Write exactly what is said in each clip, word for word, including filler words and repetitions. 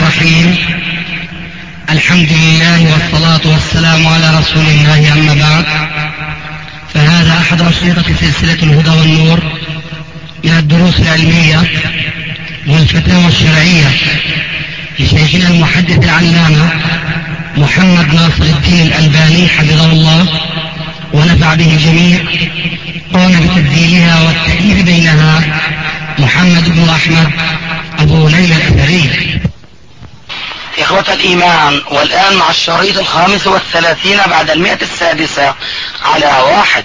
الرحيم. الحمد لله والصلاة والسلام على رسول الله، أما بعد، فهذا أحد أشرطة سلسلة الهدى والنور من الدروس العلمية والفتاوى الشرعية لشيخنا المحدث العلامة محمد ناصر الدين الألباني حفظه الله ونفع به الجميع. قام بتسجيلها والتأليف بينها محمد بن أحمد أبو ليلى الأثري. إخوة الإيمان، والآن مع الشريط الخامس والثلاثين بعد المئة السادسة على واحد.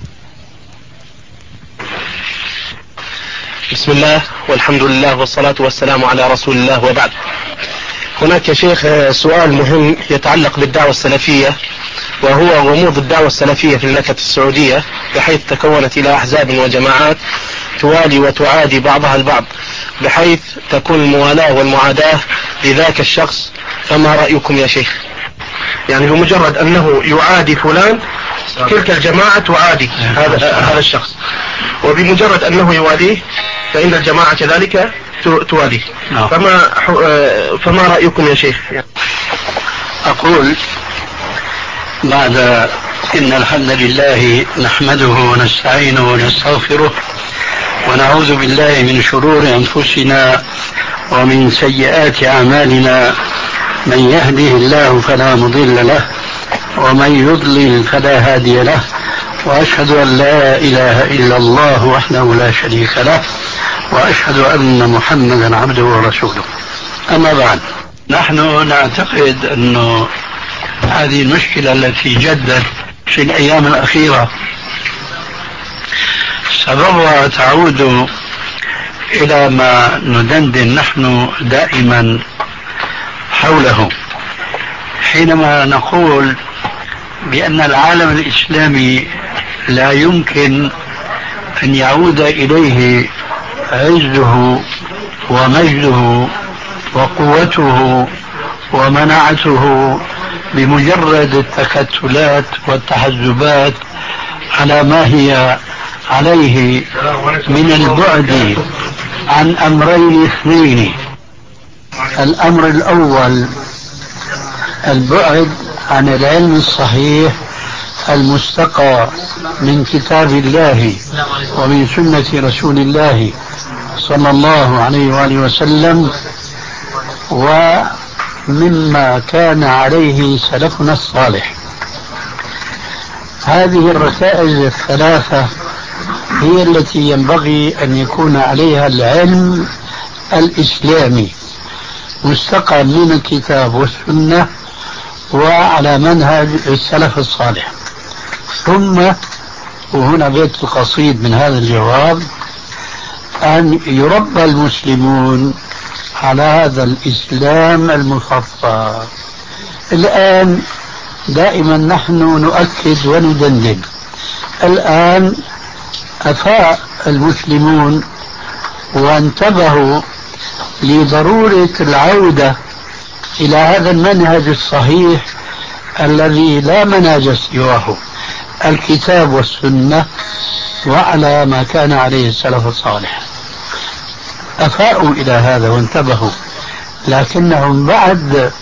بسم الله والحمد لله والصلاة والسلام على رسول الله، وبعد. هناك يا شيخ سؤال مهم يتعلق بالدعوة السلفية، وهو غموض الدعوة السلفية في المملكة السعودية، بحيث تكونت إلى أحزاب وجماعات توالي وتعادي بعضها البعض، بحيث تكون الموالاة والمعاداة لذاك الشخص. فما رأيكم يا شيخ؟ يعني بمجرد أنه يعادي فلان تلك الجماعة تعادي هذا هذا الشخص، وبمجرد أنه يواليه فإن الجماعة كذلك تواليه. فما فما رأيكم يا شيخ؟ أقول بعد إن الحمد لله نحمده ونستعينه ونستغفره ونعوذ بالله من شرور أنفسنا ومن سيئات أعمالنا، من يهده الله فلا مضل له ومن يضلل فلا هادي له، وأشهد أن لا إله إلا الله وحده لا شريك له، وأشهد أن محمدا عبده ورسوله. أما بعد، نحن نعتقد أن هذه المشكلة التي جدت في الأيام الأخيرة سببها تعود إلى ما ندندن نحن دائما حوله، حينما نقول بأن العالم الإسلامي لا يمكن أن يعود إليه عزه ومجده وقوته ومناعته بمجرد التكتلات والتحزبات على ما هي عليه من البعد عن أمرين اثنين. الأمر الأول البعد عن العلم الصحيح المستقى من كتاب الله ومن سنة رسول الله صلى الله عليه وآله وسلم، ومما كان عليه سلفنا الصالح. هذه الركائز الثلاثة هي التي ينبغي أن يكون عليها العلم الإسلامي، مستقى من الكتاب والسنة وعلى منهج السلف الصالح. ثم، وهنا بيت القصيد من هذا الجواب، أن يربى المسلمون على هذا الإسلام المصفى. الآن دائما نحن نؤكد وندندن، الآن أفاء المسلمون وانتبهوا لضرورة العودة إلى هذا المنهج الصحيح الذي لا منهج سواه، الكتاب والسنة وعلى ما كان عليه السلف الصالح. أفاءوا إلى هذا وانتبهوا، لكنهم بعد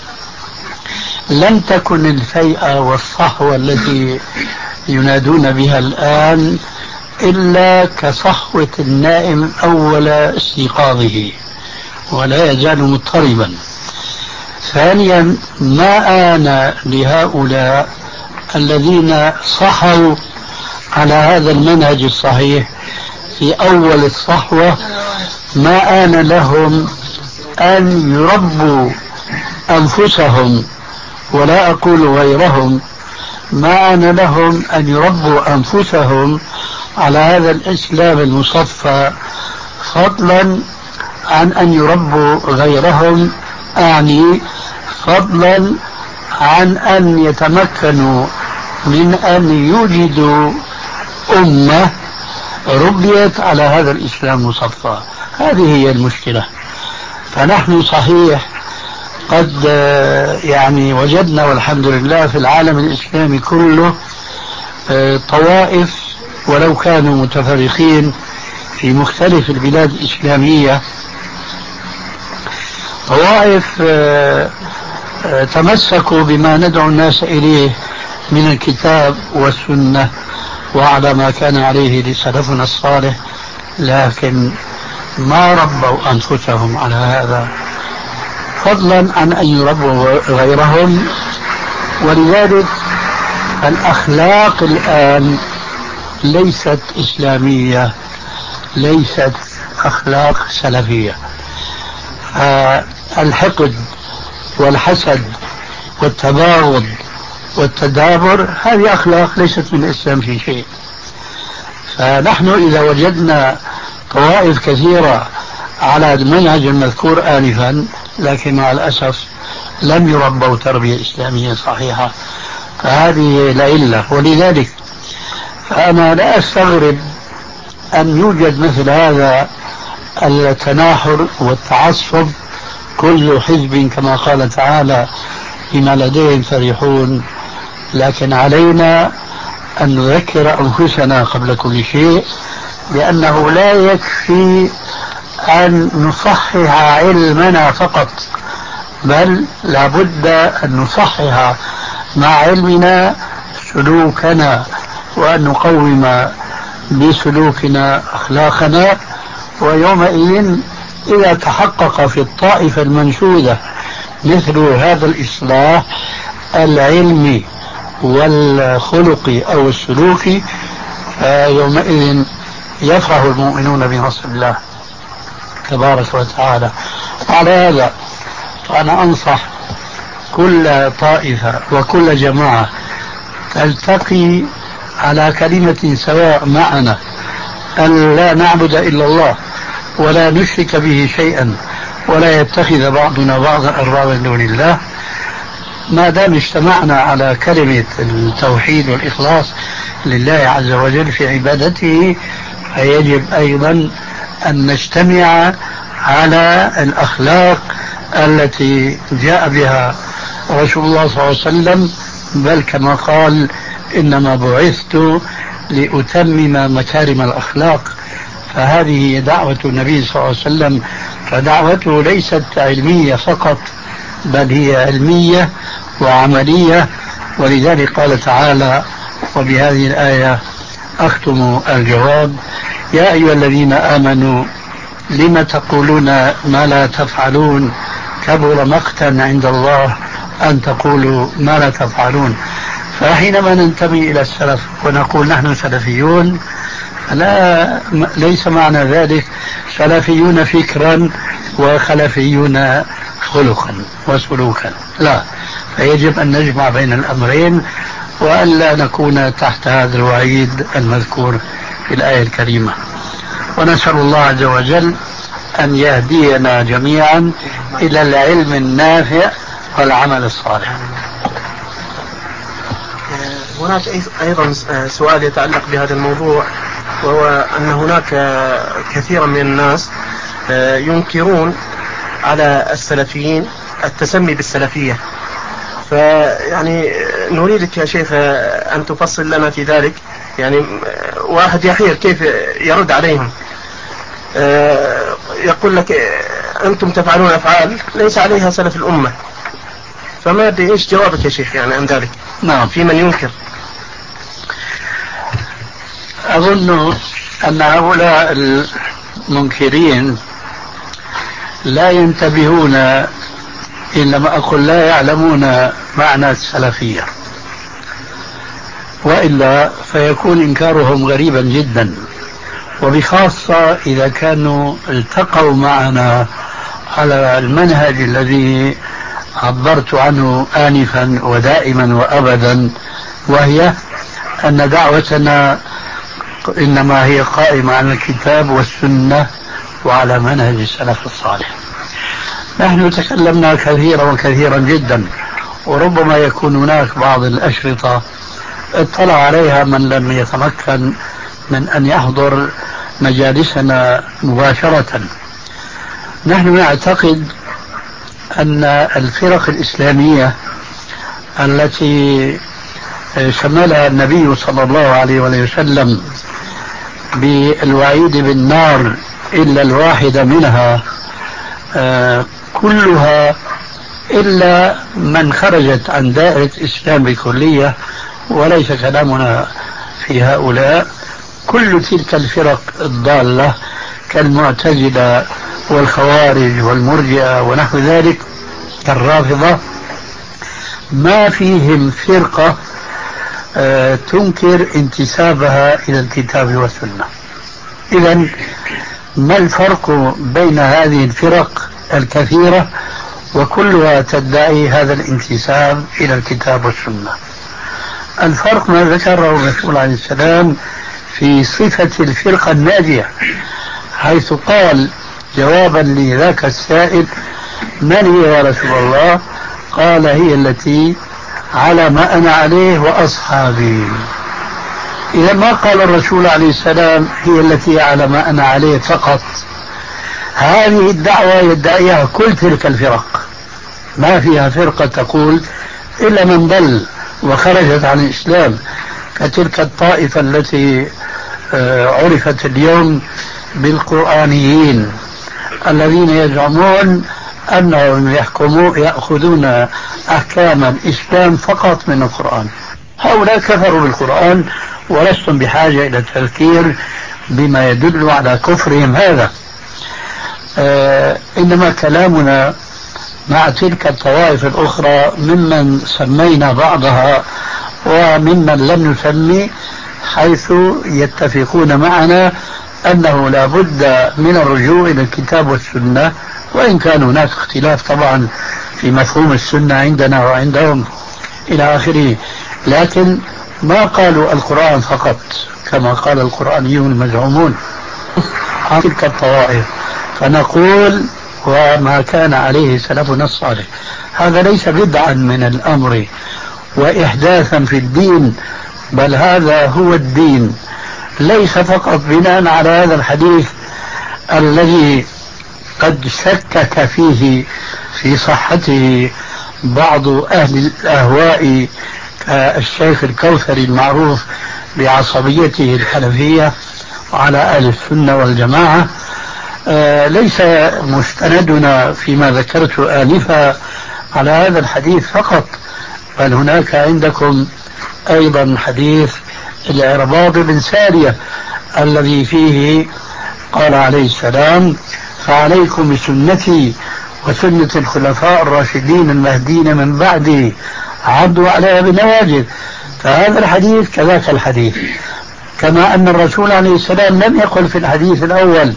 لم تكن الفيئة والصحوة التي ينادون بها الآن إلا كصحوة النائم أول استيقاظه ولا يزال مضطربا. ثانيا، ما آن لهؤلاء الذين صحوا على هذا المنهج الصحيح في أول الصحوة، ما آن لهم أن يربوا أنفسهم، ولا أقول غيرهم، ما آن لهم أن يربوا أنفسهم على هذا الإسلام المصفى، فضلا عن أن يربوا غيرهم، أعني فضلا عن أن يتمكنوا من أن يوجدوا أمة ربيت على هذا الإسلام المصفى. هذه هي المشكلة. فنحن صحيح قد يعني وجدنا والحمد لله في العالم الإسلامي كله طوائف، ولو كانوا متفرقين في مختلف البلاد الإسلامية، طوائف تمسكوا بما ندعو الناس إليه من الكتاب والسنة وعلى ما كان عليه سلفنا الصالح، لكن ما ربوا أنفسهم على هذا، فضلا عن أن يربوا غيرهم. ولذلك الأخلاق الآن ليست إسلامية، ليست أخلاق سلفية. الحقد والحسد والتباغض والتدابر هذه أخلاق ليست من الإسلام في شيء. فنحن إذا وجدنا طوائف كثيرة على المنهج المذكور آنفا، لكن مع الأسف لم يربوا تربية إسلامية صحيحة، فهذه العلة. ولذلك فأنا لا أستغرب أن يوجد مثل هذا التناحر والتعصب، كل حزب كما قال تعالى بما لديهم فرحون. لكن علينا أن نذكر أنفسنا قبل كل شيء، لأنه لا يكفي أن نصحح علمنا فقط، بل لابد أن نصحح مع علمنا سلوكنا، وأن نقوم بسلوكنا أخلاقنا. ويومئذ إذا تحقق في الطائفة المنشودة مثل هذا الإصلاح العلمي والخلقي أو السلوكي، يومئذ يفرح المؤمنون بنصر الله تبارك وتعالى. على هذا فأنا أنصح كل طائفة وكل جماعة تلتقي على كلمة سواء معنا، أن لا نعبد إلا الله ولا نشرك به شيئا ولا يتخذ بعضنا بعضا أربابا من دون الله. ما دام اجتمعنا على كلمة التوحيد والإخلاص لله عز وجل في عبادته، فيجب أيضا أن نجتمع على الأخلاق التي جاء بها رسول الله صلى الله عليه وسلم، بل كما قال إنما بعثت لأتمم مكارم الأخلاق. فهذه دعوة النبي صلى الله عليه وسلم، فدعوته ليست علمية فقط، بل هي علمية وعملية. ولذلك قال تعالى، وبهذه الآية أختم الجواب: يا أيها الذين آمنوا لم تقولون ما لا تفعلون كبر مقتا عند الله أن تقولوا ما لا تفعلون. فحينما ننتمي إلى السلف ونقول نحن سلفيون، لا ليس معنى ذلك سلفيون فكرا وخلفيون خلقا وسلوكا، لا، فيجب أن نجمع بين الأمرين وأن لا نكون تحت هذا الوعيد المذكور في الآية الكريمة. ونسأل الله عز وجل أن يهدينا جميعا إلى العلم النافع والعمل الصالح. هناك أيضا سؤال يتعلق بهذا الموضوع، وهو أن هناك كثيرا من الناس ينكرون على السلفيين التسمي بالسلفية، فيعني نريدك يا شيخ أن تفصل لنا في ذلك. يعني واحد يحير كيف يرد عليهم، يقول لك أنتم تفعلون أفعال ليس عليها سلف الأمة، فما أدري إيش جوابك يا شيخ يعني عن ذلك؟ نعم، في من ينكر. أظن أن هؤلاء المنكرين لا ينتبهون، إنما أقول لا يعلمون معنى السلفية، وإلا فيكون إنكارهم غريبا جدا، وبخاصة إذا كانوا التقوا معنا على المنهج الذي عبرت عنه آنفا ودائما وأبدا، وهي أن دعوتنا إنما هي قائمة على الكتاب والسنة وعلى منهج السلف الصالح. نحن تكلمنا كثيرا وكثيرا جدا، وربما يكون هناك بعض الأشرطة اطلع عليها من لم يتمكن من أن يحضر مجالسنا مباشرة. نحن نعتقد أن الفرق الإسلامية التي شملها النبي صلى الله عليه وسلم بالوعيد بالنار إلا الواحدة منها، كلها إلا من خرجت عن دائرة الإسلام بكلية، وليس كلامنا في هؤلاء. كل تلك الفرق الضالة كالمعتزلة والخوارج والمرجئة ونحو ذلك كالرافضة ما فيهم فرقة آه تنكر انتسابها إلى الكتاب والسنة. إذن ما الفرق بين هذه الفرق الكثيرة وكلها تدعي هذا الانتساب إلى الكتاب والسنة؟ الفرق ما ذكره الرسول عليه السلام في صفة الفرقة الناجية، حيث قال جوابا لذاك السائل: من هي يا رسول الله؟ قال: هي التي على ما أنا عليه وأصحابي. إذا ما قال الرسول عليه السلام هي التي على ما أنا عليه فقط. هذه الدعوة يدعيها كل تلك الفرق، ما فيها فرقة تقول إلا من ضل وخرجت عن الإسلام، كتلك الطائفة التي عرفت اليوم بالقرآنيين الذين يزعمون أنهم يحكمون يأخذون أحكام الإسلام فقط من القرآن. هؤلاء كفروا بالقرآن ولستم بحاجة إلى التذكير بما يدل على كفرهم هذا. آه إنما كلامنا مع تلك الطوائف الأخرى ممن سمينا بعضها وممن لم نسمي، حيث يتفقون معنا أنه لا بد من الرجوع إلى الكتاب والسنة، وإن كان هناك اختلاف طبعا في مفهوم السنة عندنا وعندهم إلى آخره، لكن ما قالوا القرآن فقط كما قال القرآنيون المزعومون عن تلك الطوائف. فنقول: وما كان عليه سلفنا الصالح. هذا ليس بدعا من الأمر وإحداثا في الدين، بل هذا هو الدين، ليس فقط بناء على هذا الحديث الذي قد شكك فيه في صحته بعض أهل الأهواء كالشيخ الكوثري المعروف بعصبيته الحنفية وعلى أهل السنة والجماعة. آه ليس مستندنا فيما ذكرت آنفا على هذا الحديث فقط، بل هناك عندكم أيضا حديث العرباض بن سارية الذي فيه قال عليه السلام: فعليكم بسنتي وسنة الخلفاء الراشدين المهديين من بعدي عضوا عليها بالنواجذ. فهذا الحديث كذاك الحديث، كما أن الرسول عليه السلام لم يقل في الحديث الأول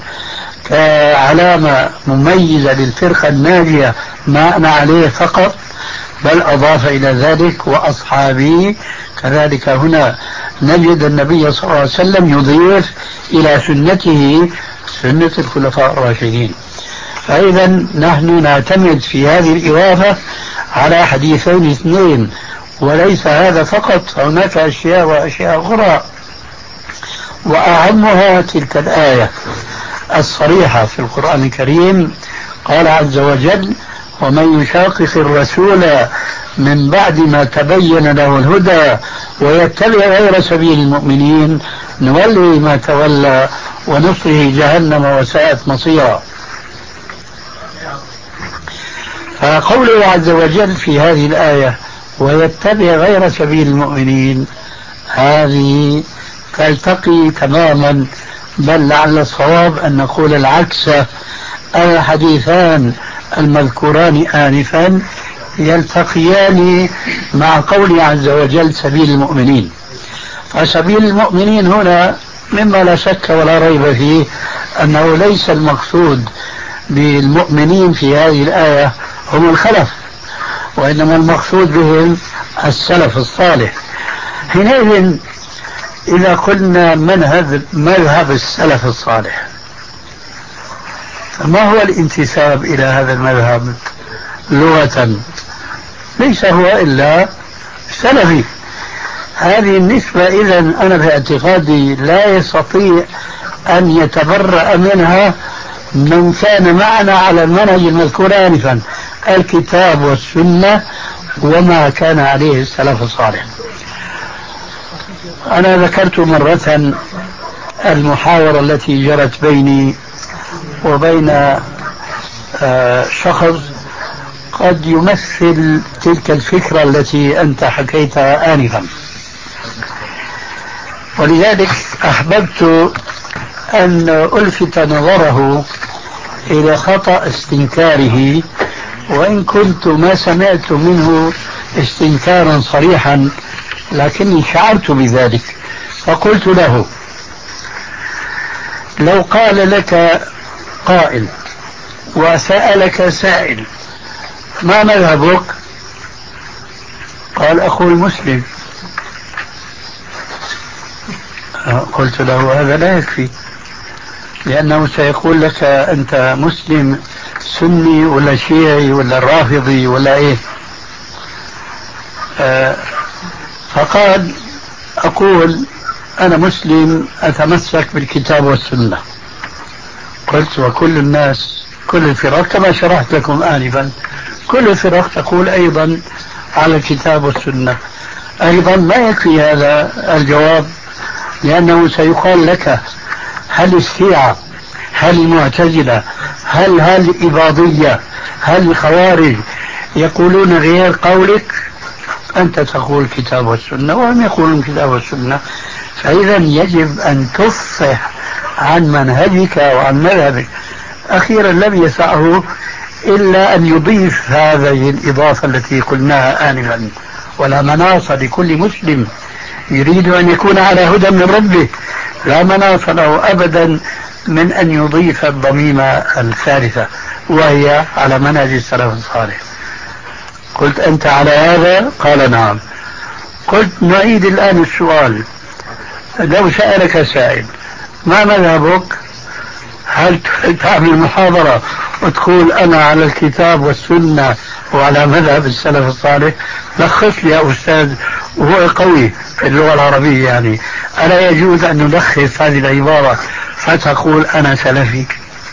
كعلامة مميزة للفرقة الناجية ما أنا عليه فقط، بل أضاف إلى ذلك وأصحابي. كذلك هنا نجد النبي صلى الله عليه وسلم يضيف إلى سنته سنة الخلفاء الراشدين. فإذا نحن نعتمد في هذه الإضافة على حديثين اثنين، وليس هذا فقط، هناك أشياء وأشياء أخرى، وأهمها تلك الآية الصريحة في القرآن الكريم. قال عز وجل: ومن يشاقق الرسول من بعد ما تبين له الهدى ويتبع غير سبيل المؤمنين نوله ما تولى ونصره جهنم وساءت مصيرا. فقوله عز وجل في هذه الآية ويتبع غير سبيل المؤمنين، هذه تلتقي تماما، بل لعل الصواب أن نقول العكس. الحديثان المذكوران آنفا يلتقيان مع قوله عز وجل سبيل المؤمنين. فسبيل المؤمنين هنا مما لا شك ولا ريب فيه أنه ليس المقصود بالمؤمنين في هذه الآية هم الخلف، وإنما المقصود بهم السلف الصالح. حينئذ إذا قلنا منهج مذهب السلف الصالح، فما هو الانتساب إلى هذا المذهب لغة؟ ليس هو إلا سلفي. هذه النسبة إذن أنا باعتقادي لا يستطيع أن يتبرأ منها من كان معنا على المنهج المذكور آنفا، الكتاب والسنة وما كان عليه السلف الصالح. أنا ذكرت مرة المحاورة التي جرت بيني وبين شخص قد يمثل تلك الفكرة التي أنت حكيتها آنفا. ولذلك أحببت أن ألفت نظره إلى خطأ استنكاره، وإن كنت ما سمعت منه استنكارا صريحا لكني شعرت بذلك. فقلت له: لو قال لك قائل وسألك سائل ما مذهبك؟ قال: أخو المسلم. قلت له: هذا لا يكفي، لأنه سيقول لك أنت مسلم سني ولا شيعي ولا رافضي ولا إيه. آه فقال: أقول أنا مسلم أتمسك بالكتاب والسنة. قلت: وكل الناس كل الفرق كما شرحت لكم آنفا كل الفرق تقول أيضا على الكتاب والسنة. أيضا ما يكفي هذا الجواب، لأنه سيقال لك: هل الشيعة، هل المعتزلة، هل هل الإباضية، هل الخوارج يقولون غير قولك؟ أنت تقول الكتاب والسنة وهم يقولون الكتاب والسنة. فإذا يجب أن تفصح عن منهجك وعن مذهبك. أخيرا لم يسعه إلا أن يضيف هذه الإضافة التي قلناها آنفا: ولا مناص لكل مسلم يريد أن يكون على هدى من ربه، لا مناص له أبدا من أن يضيف الضميمة الثالثة وهي على منهج السلف الصالح. قلت: أنت على هذا؟ قال: نعم. قلت: نعيد الآن السؤال. لو سألك سائل ما مذهبك؟ هل تعمل محاضرة وتقول أنا على الكتاب والسنة وعلى مذهب السلف الصالح؟ لخص لي يا أستاذ، وهو قوي في اللغة العربية يعني، ألا يجوز أن نلخص هذه العبارة فتقول أنا سلفي؟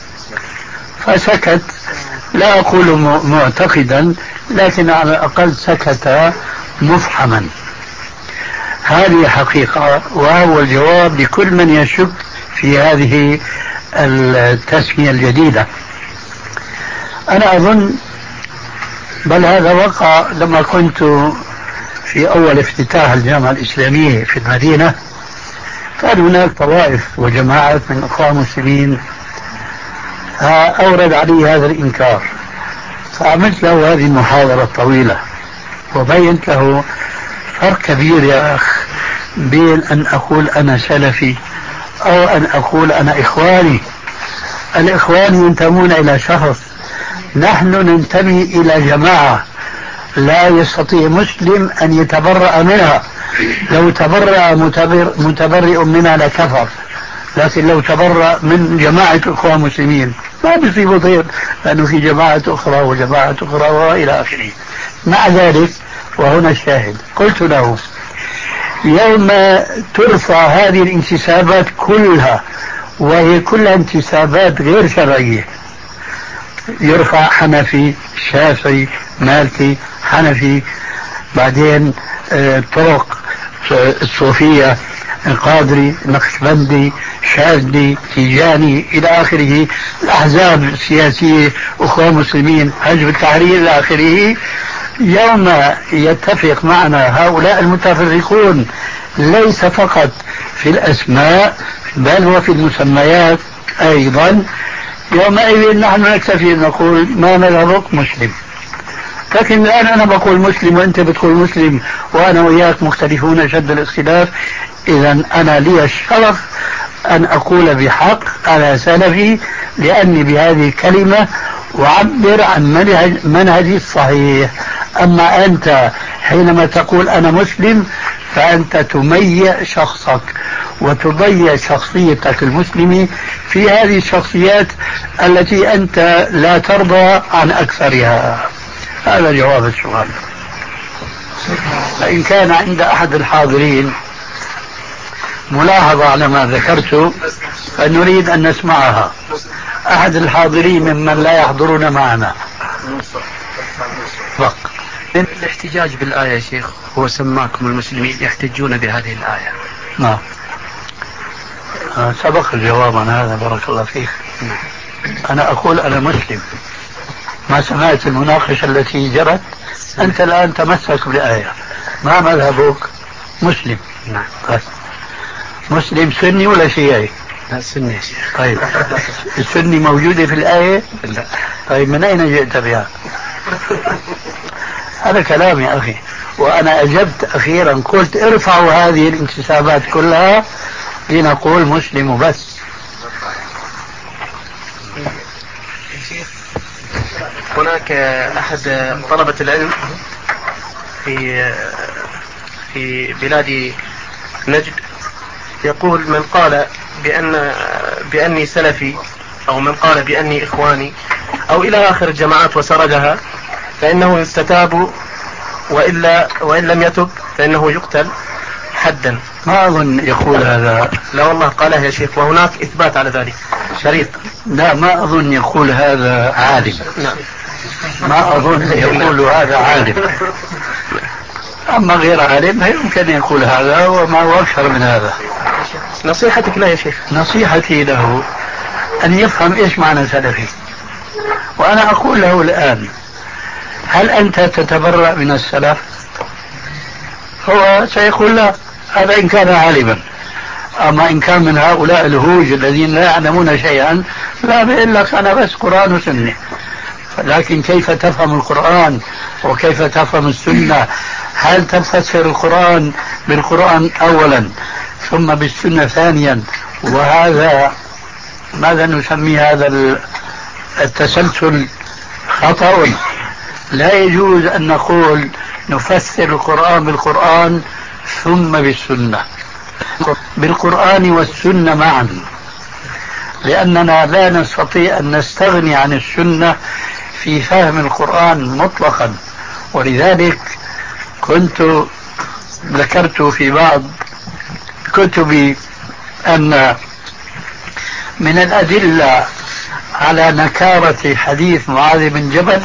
فسكت، لا أقول معتقدا لكن على الأقل سكت مفحما. هذه حقيقة، وهو الجواب لكل من يشك في هذه التسمية الجديدة. أنا أظن بل هذا وقع لما كنت في أول افتتاح الجامعة الإسلامية في المدينة، كان هناك طوائف وجماعات من أخوان المسلمين أورد علي هذا الإنكار، فعملت له هذه المحاضرة الطويلة وبينت له فرق كبير يا أخ بين أن أقول أنا سلفي أو أن أقول أنا إخواني. الإخوان ينتمون إلى شخص، نحن ننتمي إلى جماعة لا يستطيع مسلم أن يتبرأ منها. لو تبرأ متبر متبرئ منها لكفر، لكن لو تبرأ من جماعة إخوان مسلمين ما بيصيبه ضير، لأنه في جماعة أخرى وجماعة أخرى وإلى آخره. مع ذلك وهنا الشاهد، قلت له: يوم ترفع هذه الانتسابات كلها وهي كلها انتسابات غير شرعية، يرفع حنفي، شافعي، مالكي، حنفي، بعدين طرق الصوفية، قادري، نقشبندي، شاذلي، تيجاني إلى آخره، الأحزاب السياسية، أخوان مسلمين، حزب التحرير إلى آخره. يوم يتفق معنا هؤلاء المتفرقون ليس فقط في الأسماء بل وفي المسميات أيضا، يومئذ نحن نكتفي نقول ما مذهبك؟ مسلم. لكن الآن أنا بقول مسلم وأنت بتقول مسلم وأنا وإياك مختلفون شد الاختلاف، إذا أنا لي الشرف أن أقول بحق أنا سلفي، لأني بهذه الكلمة وعبر عن منهج منهجي الصحيح. أما أنت حينما تقول أنا مسلم فأنت تميع شخصك وتضيع شخصيتك المسلمة في هذه الشخصيات التي أنت لا ترضى عن أكثرها. هذا جواب السؤال. فإن كان عند أحد الحاضرين ملاحظة على ما ذكرت فنريد أن نسمعها. أحد الحاضرين ممن لا يحضرون معنا. فق. من الاحتجاج بالآية يا شيخ، هو سماكم المسلمين يحتجون بهذه الآية. نعم. سبق الجواب عن هذا، بارك الله فيك. أنا أقول أنا مسلم ما سمعت المناقشة التي جرت؟ أنت الآن تمسك بالآية. ما مذهبك؟ مسلم. نعم. بس مسلم سني ولا شيعي؟ لا سني يا شيخ. طيب السني موجودة في الآية؟ لا. طيب من أين جئت بها؟ هذا كلام يا أخي، وأنا أجبت أخيرا قلت ارفعوا هذه الانتسابات كلها لنقول مسلم وبس. هناك أحد طلبة العلم في في بلاد نجد يقول من قال بأن بأني سلفي أو من قال بأني إخواني أو إلى آخر الجماعات وسردها فإنه يستتاب، وإلا وإن لم يتب فإنه يقتل حدا. ما أظن يقول هذا. لا والله قاله يا شيخ، وهناك إثبات على ذلك شريط. لا ما أظن يقول هذا عالم. نعم. ما أظن يقول هذا عالم. أما غير عالم يمكن يقول هذا وما هو أكثر من هذا. نصيحتك له يا شيخ؟ نصيحتي له أن يفهم إيش معنى سلفي. وأنا أقول له الآن هل أنت تتبرأ من السلف؟ هو سيقول لا، هذا إن كان عالما. أما إن كان من هؤلاء الهوج الذين لا يعلمون شيئا لا بيقول لك أنا بس قرآن وسنة. لكن كيف تفهم القرآن وكيف تفهم السنة؟ هل تفسر القرآن بالقرآن أولا ثم بالسنة ثانيا؟ وهذا ماذا نسمي هذا التسلسل؟ خطأ. لا يجوز أن نقول نفسر القرآن بالقرآن ثم بالسنة، بالقرآن والسنة معا، لأننا لا نستطيع أن نستغني عن السنة في فهم القرآن مطلقا. ولذلك كنت ذكرت في بعض كتبي أن من الأدلة على نكارة حديث معاذ بن جبل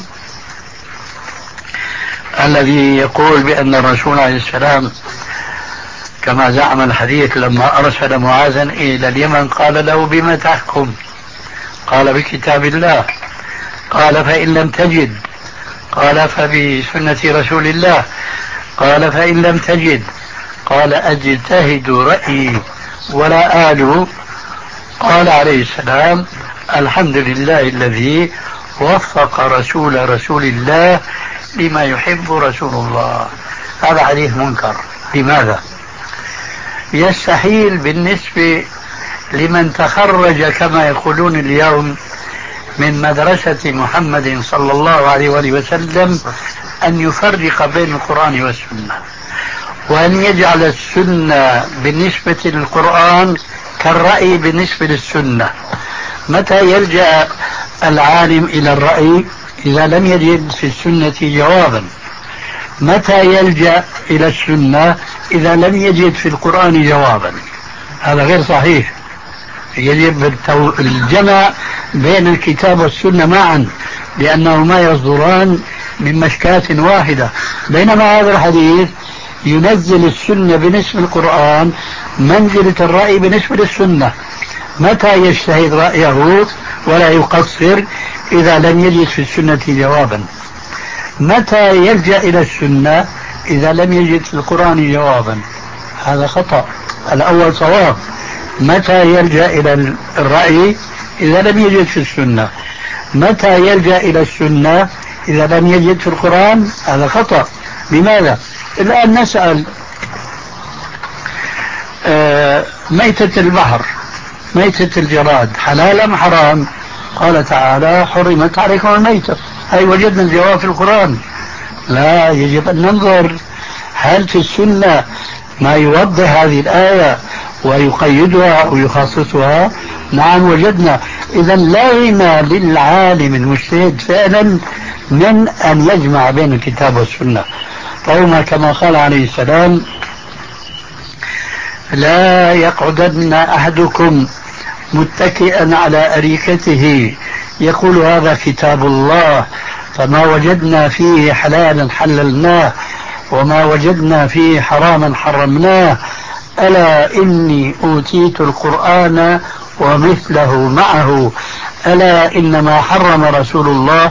الذي يقول بأن الرسول عليه السلام كما زعم الحديث لما أرسل معاذا إلى اليمن قال له بما تحكم؟ قال بكتاب الله. قال فإن لم تجد؟ قال فبسنة رسول الله. قال فإن لم تجد؟ قال أجتهد رأيي ولا آله. قال عليه السلام الحمد لله الذي وفق رسول رسول الله لما يحب رسول الله. هذا حديث منكر. لماذا؟ يستحيل بالنسبة لمن تخرج كما يقولون اليوم من مدرسة محمد صلى الله عليه وآله وسلم أن يفرق بين القرآن والسنة، وأن يجعل السنة بالنسبة للقرآن كالرأي بالنسبة للسنة. متى يلجأ العالم إلى الرأي؟ إذا لم يجد في السنة جوابا. متى يلجأ إلى السنة؟ إذا لم يجد في القرآن جوابا. هذا غير صحيح. يجب الجمع بين الكتاب والسنة معا، لأنهما يصدران من مشكاة واحدة. بينما هذا الحديث ينزل السنة بنسبة القرآن منزلة الرأي بنسبة للسنة. متى يجتهد رأيه ولا يقصر؟ إذا لم يجد في السنة جوابا. متى يلجأ إلى السنة؟ إذا لم يجد في القرآن جوابا. هذا خطأ. الأول صواب. متى يلجأ إلى الرأي؟ إذا لم يجد في السنة. متى يلجأ إلى السنة؟ إذا لم يجد في القرآن. هذا خطأ. لماذا؟ الآن نسأل آه ميتة البحر، ميتة الجراد حلال أم حرام؟ قال تعالى حرمت عليكم الميتة. هاي وجدنا الجواب في القرآن. لا، يجب أن ننظر هل في السنة ما يوضح هذه الآية ويقيدها ويخصصها. نعم وجدنا. إذا لا غنى للعالم المجتهد فعلا من أن يجمع بين الكتاب والسنة. طالما كما قال عليه السلام لا يقعدن أحدكم متكئا على أريكته يقول هذا كتاب الله فما وجدنا فيه حلالا حللناه وما وجدنا فيه حراما حرمناه. ألا إني أوتيت القرآن ومثله معه. ألا إنما حرم رسول الله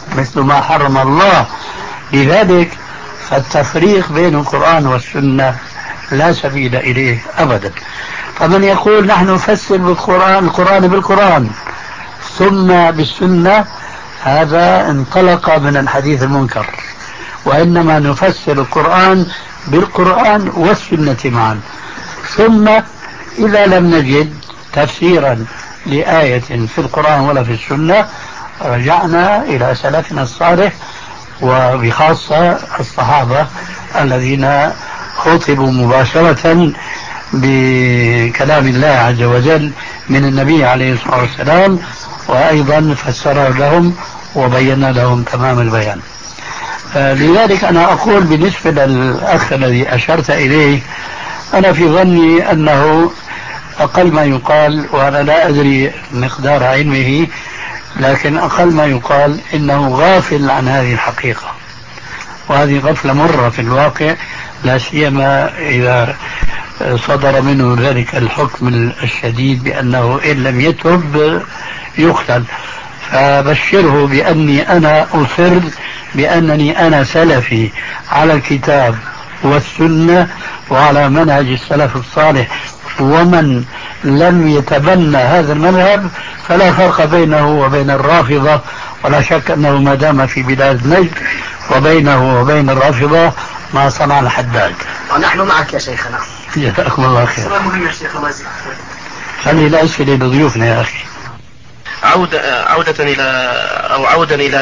مثل ما حرم الله. لذلك فالتفريق بين القرآن والسنة لا سبيل إليه أبدا. فمن يقول نحن نفسر بالقرآن القرآن بالقرآن ثم بالسنة، هذا انطلق من الحديث المنكر، وإنما نفسر القرآن بالقرآن والسنة معا. ثم إذا لم نجد تفسيرا لآية في القرآن ولا في السنة رجعنا إلى سلفنا الصالح، وبخاصة الصحابة الذين خطبوا مباشرة بكلام الله عز وجل من النبي عليه الصلاة والسلام، وأيضا فسر لهم وبين لهم تمام البيان. لذلك أنا أقول بالنسبة للأخ الذي أشرت إليه، أنا في ظني أنه أقل ما يقال، وأنا لا أدري مقدار علمه، لكن أقل ما يقال إنه غافل عن هذه الحقيقة، وهذه غفلة مرة في الواقع، لا سيما إذا صدر منه ذلك الحكم الشديد بأنه إن لم يتب يقتل. فبشره بأني أنا أصر بأنني أنا سلفي على الكتاب والسنة وعلى منهج السلف الصالح، ومن لم يتبنى هذا المذهب فلا فرق بينه وبين الرافضة، ولا شك أنه ما دام في بلاد نجد وبينه وبين الرافضة ما صنع الحداد. ونحن معك يا شيخنا. جزاكم الله خير. سؤال مهم يا شيخ الله يجزيك. خلي الأسئلة لضيوفنا يا أخي. عودة عودة إلى أو عودا إلى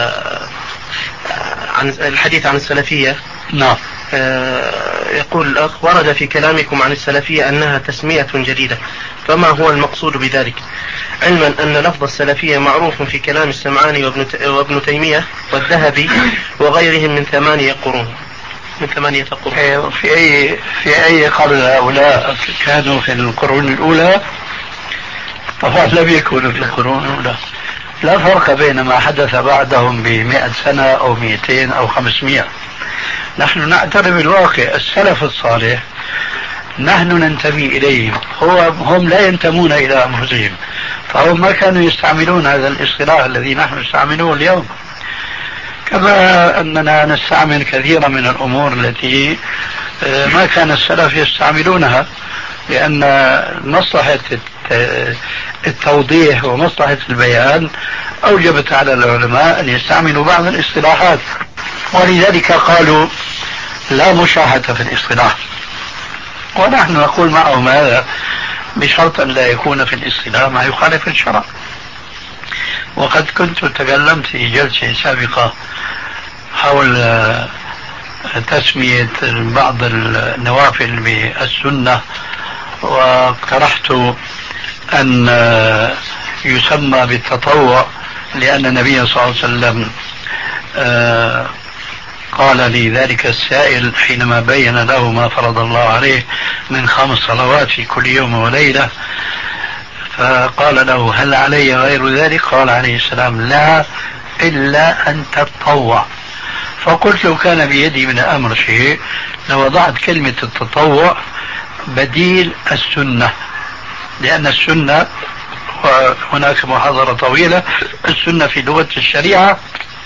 عن الحديث عن السلفية. نعم. يقول الأخ: ورد في كلامكم عن السلفية أنها تسمية جديدة، فما هو المقصود بذلك؟ علما أن لفظ السلفية معروف في كلام السمعاني وابن, وابن تيمية والذهبي وغيرهم من ثمانية قرون من ثمانية قرون. في أي في أي قرن هؤلاء كانوا؟ في القرون الأولى؟ طبعا لم يكونوا في القرون الأولى. لا فرق بين ما حدث بعدهم بمئة سنة أو مئتين أو خمسمائة. نحن نعترف بالواقع. السلف الصالح نحن ننتمي إليهم، هو هم لا ينتمون إلى أنفسهم، فهم ما كانوا يستعملون هذا الاصطلاح الذي نحن نستعمله اليوم، كما أننا نستعمل كثيرا من الأمور التي ما كان السلف يستعملونها، لأن مصلحة التوضيح ومصلحة البيان أوجبت على العلماء أن يستعملوا بعض الاصطلاحات، ولذلك قالوا لا مشاحة في الاصطلاح، ونحن نقول معهم هذا بشرط أن لا يكون في الاصطلاح ما يخالف الشرع. وقد كنت تكلمت في جلسة سابقة حول تسمية بعض النوافل بالسنة، واقترحت أن يسمى بالتطوع، لأن النبي صلى الله عليه وسلم قال لذلك السائل حينما بين له ما فرض الله عليه من خمس صلوات في كل يوم وليلة، فقال له: هل علي غير ذلك؟ قال عليه السلام: لا، إلا أن تتطوع. فقلت: لو كان بيدي من الأمر شيء لوضعت كلمة التطوع بديل السنة، لأن السنة، وهناك محاضرة طويلة، السنة في لغة الشريعة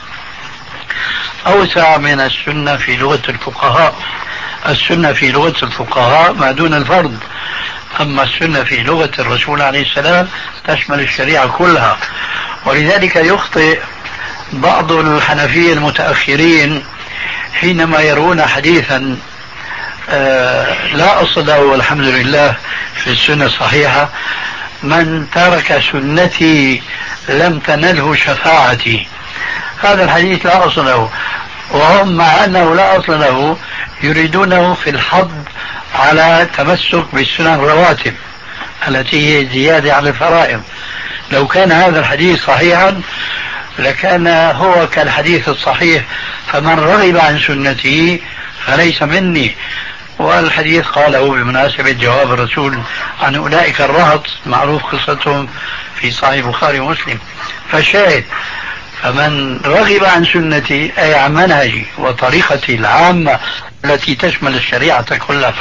أوسع من السنة في لغة الفقهاء. السنة في لغة الفقهاء ما دون الفرض، أما السنة في لغة الرسول عليه السلام تشمل الشريعة كلها. ولذلك يخطئ بعض الحنفية المتأخرين حينما يرون حديثا آه لا أصل له والحمد لله في السنة الصحيحة: من ترك سنتي لم تنله شفاعتي. هذا الحديث لا أصل له، وهم مع أنه لا أصل له يريدونه في الحض على تمسك بالسنن الرواتب التي هي زيادة على الفرائض. لو كان هذا الحديث صحيحا لكان هو كالحديث الصحيح: فمن رغب عن سنتي فليس مني. والحديث قاله بمناسبة جواب الرسول عن أولئك الرهط، معروف قصتهم في صحيح البخاري ومسلم. فالشاهد: فمن رغب عن سنتي أي عن منهجي وطريقتي العامة التي تشمل الشريعة كلها.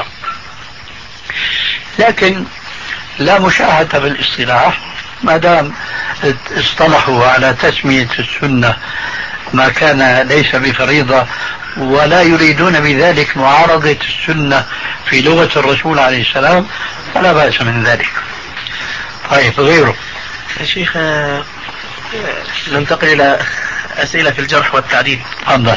لكن لا مشاهدة بالاصطلاح، ما دام اصطلحوا على تسمية السنة ما كان ليس بفريضة، ولا يريدون بذلك معارضة السنة في لغة الرسول عليه السلام، فلا بأس من ذلك. طيب غيره يا شيخ، ننتقل إلى أسئلة في الجرح والتعديل. تفضل.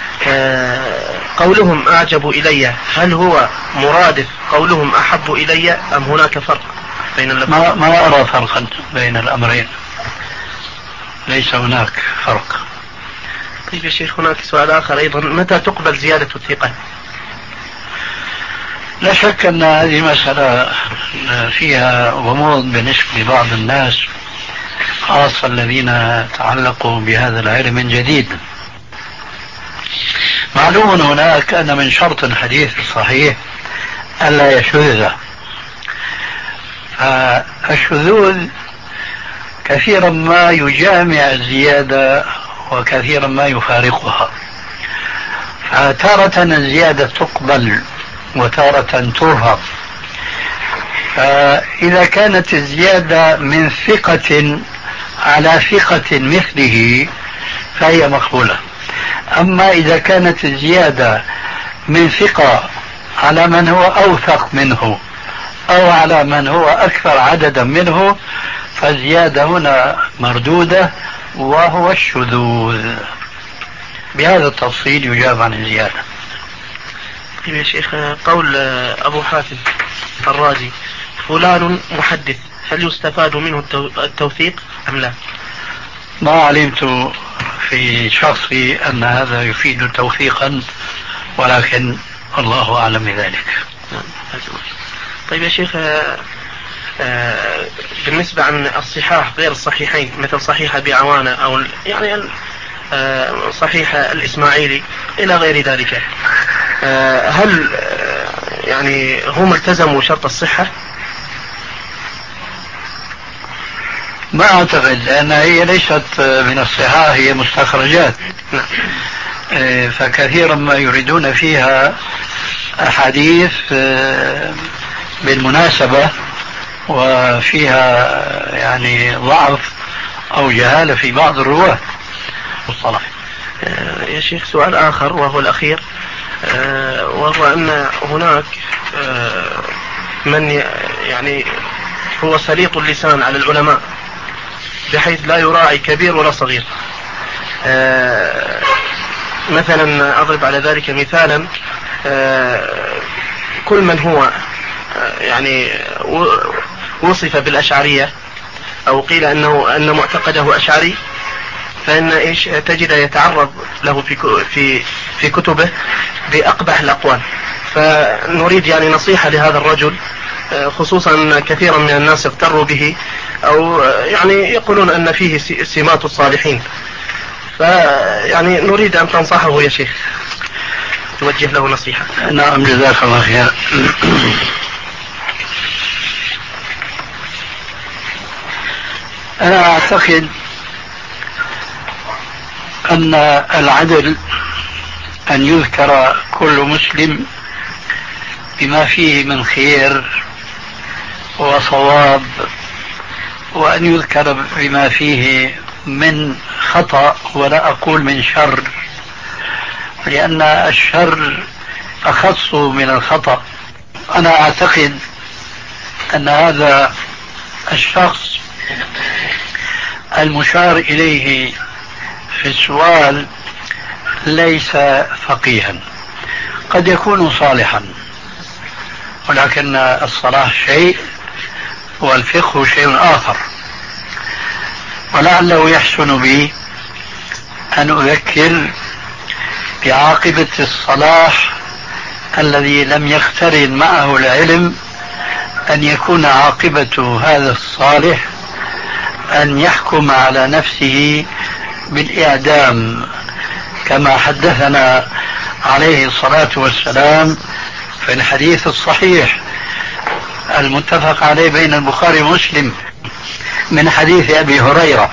قولهم أعجب إلي، هل هو مرادف قولهم أحب إلي أم هناك فرق بين اللفظين؟ ما, ما أرى فرقا بين الأمرين، ليس هناك فرق. طيب يا شيخ، هناك سؤال آخر أيضا، متى تقبل زيادة الثقة؟ لا شك أن هذه مسألة فيها غموض بالنسبة لبعض الناس، خاصة الذين تعلقوا بهذا العلم من جديد. معلوم هناك أن من شرط الحديث الصحيح ألا يشذ، فالشذوذ كثيرا ما يجامع الزيادة وكثيرا ما يفارقها، فتارة الزيادة تقبل وتارة ترهق. فإذا كانت الزيادة من ثقة على ثقة مثله فهي مقبولة، أما إذا كانت الزيادة من ثقة على من هو أوثق منه أو على من هو أكثر عددا منه فالزيادة هنا مردودة وهو الشذوذ. بهذا التفصيل يجاب عن الزيادة. طيب يا شيخ، قول أبو حاتم الرازي فلان محدث، هل يستفاد منه التوثيق أم لا؟ ما علمت في شخصي أن هذا يفيد توثيقا، ولكن الله أعلم بذلك. طيب يا شيخ، بالنسبة عن الصحاح غير الصحيحين مثل صحيح أبي عوانة أو يعني صحيح الإسماعيلي إلى غير ذلك، هل يعني هم التزموا شرط الصحة؟ ما أعتقد، لأن هي ليست من الصحاح، هي مستخرجات. فكثيرا ما يريدون فيها أحاديث بالمناسبة وفيها يعني ضعف أو جهالة في بعض الرواة والصلاح. يا شيخ سؤال آخر وهو الأخير، وهو أن هناك من يعني هو سليط اللسان على العلماء بحيث لا يراعي كبير ولا صغير. مثلا أضرب على ذلك مثالا، كل من هو يعني وصف بالأشعرية أو قيل أنه أن معتقده أشعري، فإن إيش تجد يتعرض له في في في كتبه بأقبح الأقوال. فنريد يعني نصيحة لهذا الرجل، خصوصا كثيرا من الناس اغتروا به أو يعني يقولون أن فيه سمات الصالحين، فيعني نريد أن تنصحه يا شيخ، توجه له نصيحة. نعم جزاك الله خير. أنا أعتقد أن العدل أن يذكر كل مسلم بما فيه من خير وصواب، وأن يذكر بما فيه من خطأ ولا أقول من شر، لأن الشر أخص من الخطأ. أنا أعتقد أن هذا الشخص المشار إليه في السؤال ليس فقيها، قد يكون صالحا، ولكن الصلاح شيء والفقه شيء آخر. ولعله يحسن بي أن أذكر بعاقبة الصلاح الذي لم يقترن معه العلم، أن يكون عاقبة هذا الصالح أن يحكم على نفسه بالإعدام، كما حدثنا عليه الصلاة والسلام في الحديث الصحيح المتفق عليه بين البخاري ومسلم من حديث أبي هريرة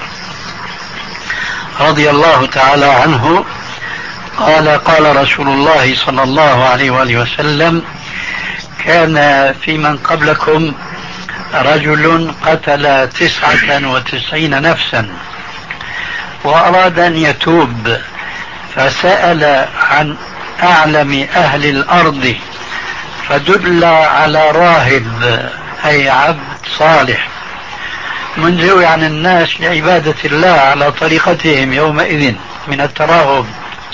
رضي الله تعالى عنه قال: قال رسول الله صلى الله عليه وآله وسلم: كان في من قبلكم رجل قتل تسعة وتسعين نفسا وأراد أن يتوب، فسأل عن أعلم أهل الأرض فدل على راهب أي عبد صالح منزوي عن الناس لعبادة الله على طريقتهم يومئذ من التراهب،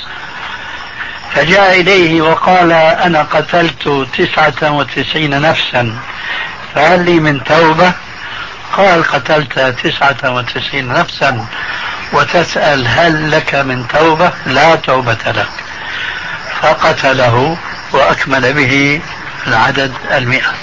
فجاء إليه وقال: أنا قتلت تسعة وتسعين نفسا فهل لي من توبة؟ قال: قتلت تسعة وتسعين نفسا وتسأل هل لك من توبة؟ لا توبة لك. فقتله وأكمل به العدد المئة.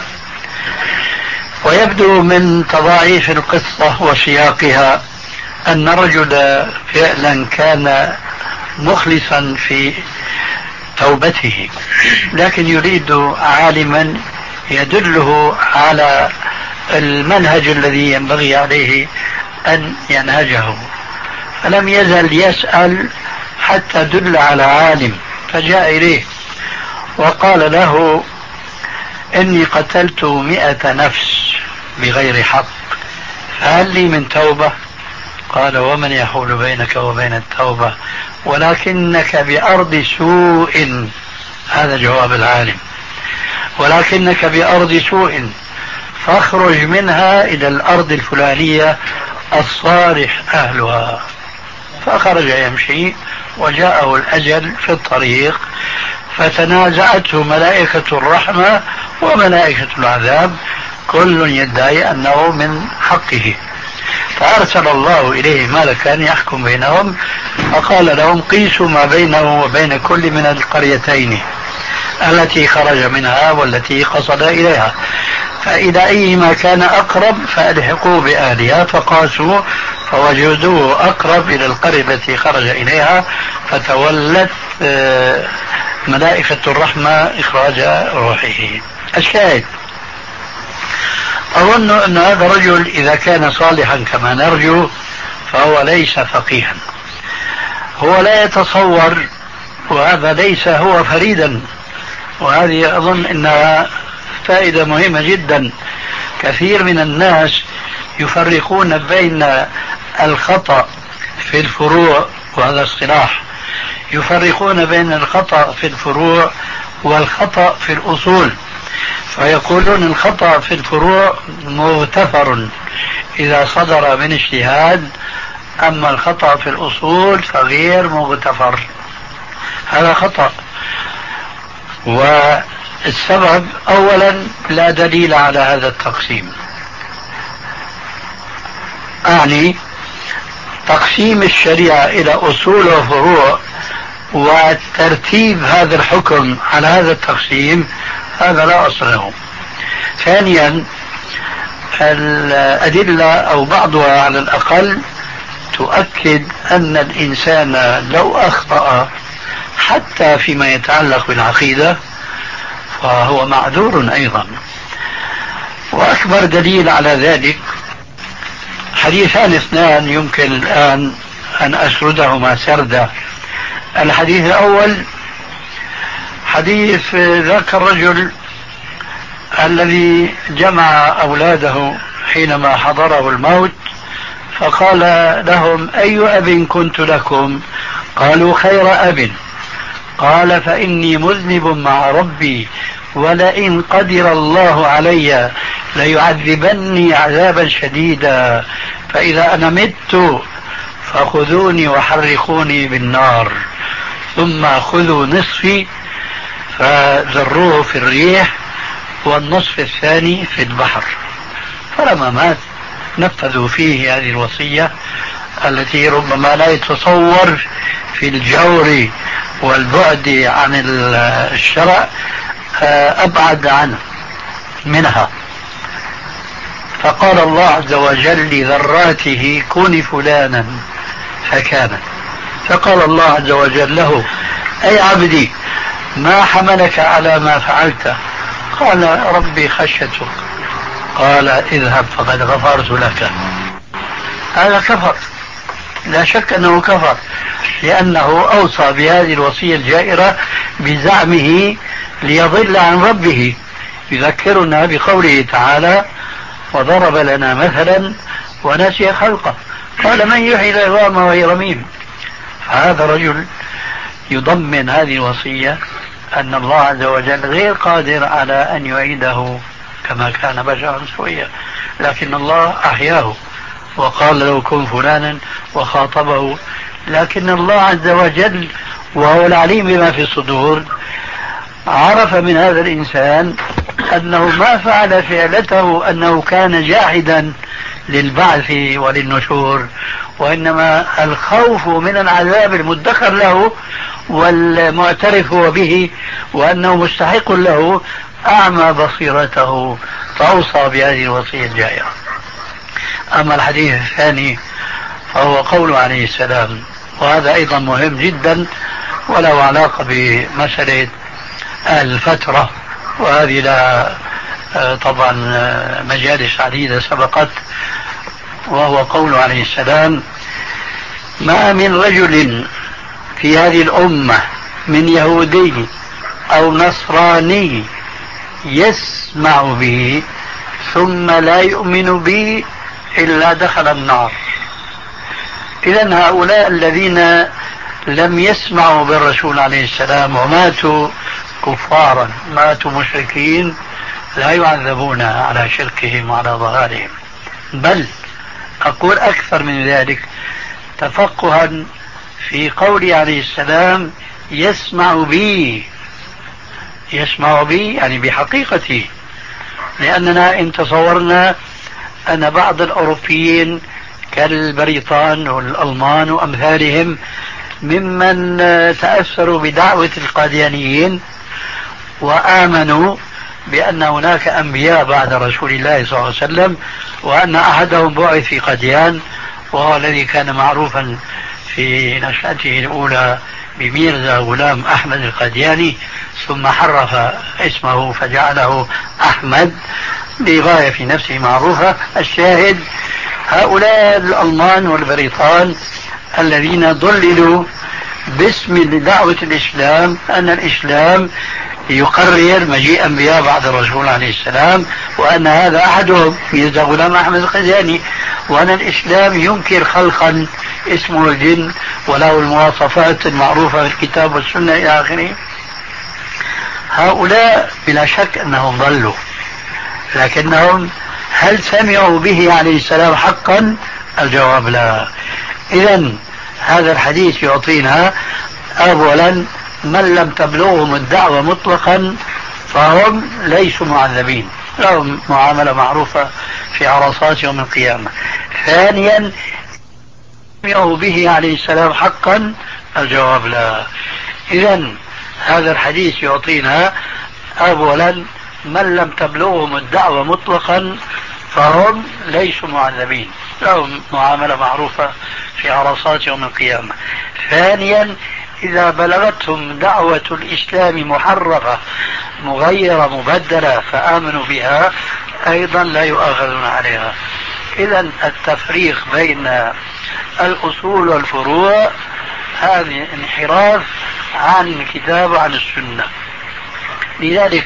ويبدو من تضاعيف القصة وسياقها أن الرجل فعلا كان مخلصا في توبته، لكن يريد عالما يدله على المنهج الذي ينبغي عليه أن ينهجه، فلم يزل يسأل حتى دل على عالم، فجاء إليه وقال له: إني قتلت مئة نفس بغير حق فهل لي من توبة؟ قال: ومن يحول بينك وبين التوبة ولكنك بأرض سوء. هذا جواب العالم: ولكنك بأرض سوء فاخرج منها إلى الأرض الفلانية الصالح أهلها. فخرج يمشي وجاءه الأجل في الطريق، فتنازعته ملائكة الرحمة وملائكة العذاب، كل يدعي أنه من حقه، فأرسل الله إليه ملكا يحكم بينهم، فقال لهم: قيسوا ما بينه وبين كل من القريتين التي خرج منها والتي قصد إليها، فإذا أيما كان أقرب فألحقوا بأهلها، فقاسوا فوجدوه أقرب إلى القرية التي خرج إليها، فتولت ملائكة الرحمة إخراج روحه. الشاهد: أظن أن هذا الرجل إذا كان صالحا كما نرجو فهو ليس فقيها، هو لا يتصور، وهذا ليس هو فريدا، وهذه أظن أنها فائدة مهمة جدا. كثير من الناس يفرقون بين الخطأ في الفروع، وهذا اصطلاح، يفرقون بين الخطأ في الفروع والخطأ في الأصول، فيقولون الخطأ في الفروع مغتفر إذا صدر من اجتهاد، أما الخطأ في الأصول فغير مغتفر. هذا خطأ. والسبب: أولا لا دليل على هذا التقسيم، أعني تقسيم الشريعة إلى أصول وفروع وترتيب هذا الحكم على هذا التقسيم، هذا لا أصل له. ثانيا الأدلة أو بعضها على الأقل تؤكد أن الإنسان لو أخطأ حتى فيما يتعلق بالعقيدة فهو معذور أيضا. وأكبر دليل على ذلك حديثان اثنان يمكن الآن أن أسردهما سردا. الحديث الأول حديث ذاك الرجل الذي جمع أولاده حينما حضره الموت، فقال لهم: أي أب كنت لكم؟ قالوا: خير أب. قال: فإني مذنب مع ربي، ولئن قدر الله علي ليعذبني عذابا شديدا، فإذا أنا مت فخذوني وحرقوني بالنار، ثم خذوا نصفي فذروه في الريح والنصف الثاني في البحر. فلما مات نفذوا فيه هذه الوصية التي ربما لا يتصور في الجور والبعد عن الشرع أبعد عنه منها. فقال الله عز وجل لذراته: كن فلانا فكان. فقال الله عز وجل له: أي عبدي ما حملك على ما فعلت؟ قال: ربي خشيتك. قال: اذهب فقد غفرت لك. هذا كفر، لا شك أنه كفر، لأنه أوصى بهذه الوصية الجائرة بزعمه ليضل عن ربه. يذكرنا بقوله تعالى: وضرب لنا مثلا ونسي خلقه. قال من يحيي العظام وهي رميم. فهذا رجل يضمن هذه الوصية أن الله عز وجل غير قادر على أن يعيده كما كان بشرا سويا، لكن الله أحياه وقال له كن فلانا وخاطبه. لكن الله عز وجل وهو العليم بما في الصدور عرف من هذا الإنسان أنه ما فعل فعلته أنه كان جاحدا للبعث وللنشور، وإنما الخوف من العذاب المدخر له والمعترف هو به وأنه مستحق له أعمى بصيرته، فأوصى بهذه الوصية الجائرة. أما الحديث الثاني فهو قول عليه السلام، وهذا أيضا مهم جدا وله علاقة بمسألة الفترة، وهذه لها طبعا مجالس عديدة سبقت. وهو قول عليه السلام: ما من رجل في هذه الأمة من يهودي أو نصراني يسمع به ثم لا يؤمن به إلا دخل النار. إذن هؤلاء الذين لم يسمعوا بالرسول عليه السلام وماتوا كفارا، ماتوا مشركين، لا يعذبون على شركهم وعلى ضلالهم، بل أقول أكثر من ذلك تفقها في قول عليه السلام: يسمع بي. يسمع بي يعني بحقيقتي، لأننا إن تصورنا أن بعض الأوروبيين كالبريطان والألمان وأمثالهم ممن تأثروا بدعوة القاديانيين وآمنوا بأن هناك أنبياء بعد رسول الله صلى الله عليه وسلم، وأن أحدهم بعث في قديان وهو الذي كان معروفا في نشأته الأولى بميرزا غلام أحمد القدياني، ثم حرف اسمه فجعله أحمد لغاية في نفسه معروفة. الشاهد هؤلاء الألمان والبريطان الذين ضللوا باسم دعوة الإسلام أن الإسلام يقرر مجيء أنبياء بعد الرسول عليه السلام، وأن هذا أحدهم ميرزا غلام أحمد القدياني، وأن الإسلام ينكر خلقا اسمه الجن وله المواصفات المعروفة في الكتاب والسنة إلى آخره. هؤلاء بلا شك أنهم ضلوا، لكنهم هل سمعوا به عليه السلام حقا؟ الجواب لا. إذن هذا الحديث يعطينا أولا من لم تبلغهم الدعوة مطلقا فهم ليسوا معذبين، لهم معاملة معروفة في عرصات يوم القيامة. ثانيا سمعوا به عليه السلام حقا؟ الجواب لا. إذن هذا الحديث يعطينا أولا من لم تبلغهم الدعوة مطلقا فهم ليسوا معذبين، لهم معاملة معروفة في عرصات يوم القيامة. ثانيا إذا بلغتهم دعوة الإسلام محرفة مغيرة مبدلة فآمنوا بها أيضا لا يؤاخذون عليها. إذن التفريق بين الأصول والفروع هذا انحراف عن الكتاب وعن السنة. لذلك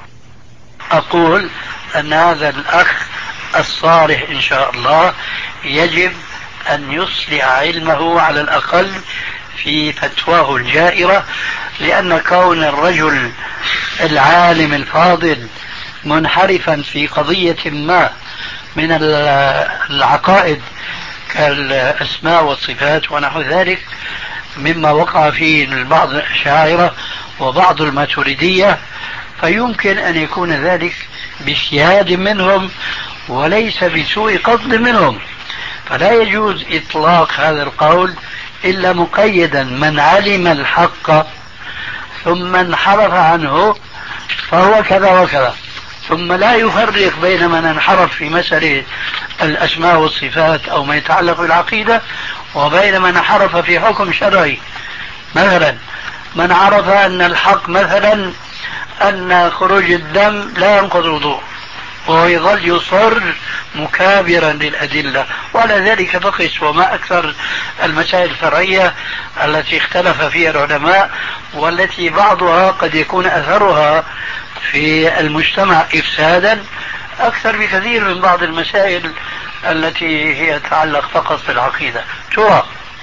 أقول أن هذا الأخ الصالح إن شاء الله يجب أن يصلح علمه على الأقل في فتواه الجائرة، لأن كون الرجل العالم الفاضل منحرفا في قضية ما من العقائد كالأسماء والصفات ونحو ذلك مما وقع فيه بعض الأشاعرة وبعض الماتريدية، فيمكن أن يكون ذلك باجتهاد منهم وليس بسوء قصد منهم، فلا يجوز إطلاق هذا القول إلا مقيدا من علم الحق ثم انحرف عنه فهو كذا وكذا، ثم لا يفرق بين من انحرف في مسألة الأسماء والصفات أو ما يتعلق بالعقيدة وبين من انحرف في حكم شرعي. مثلا من عرف أن الحق مثلا أن خروج الدم لا ينقض الوضوء وهو يظل يصر مكابرا للأدلة، وعلى ذلك فقس. وما أكثر المسائل الفرعية التي اختلف فيها العلماء والتي بعضها قد يكون أثرها في المجتمع إفسادا أكثر بكثير من بعض المسائل التي هي تتعلق فقط بالعقيدة. ترى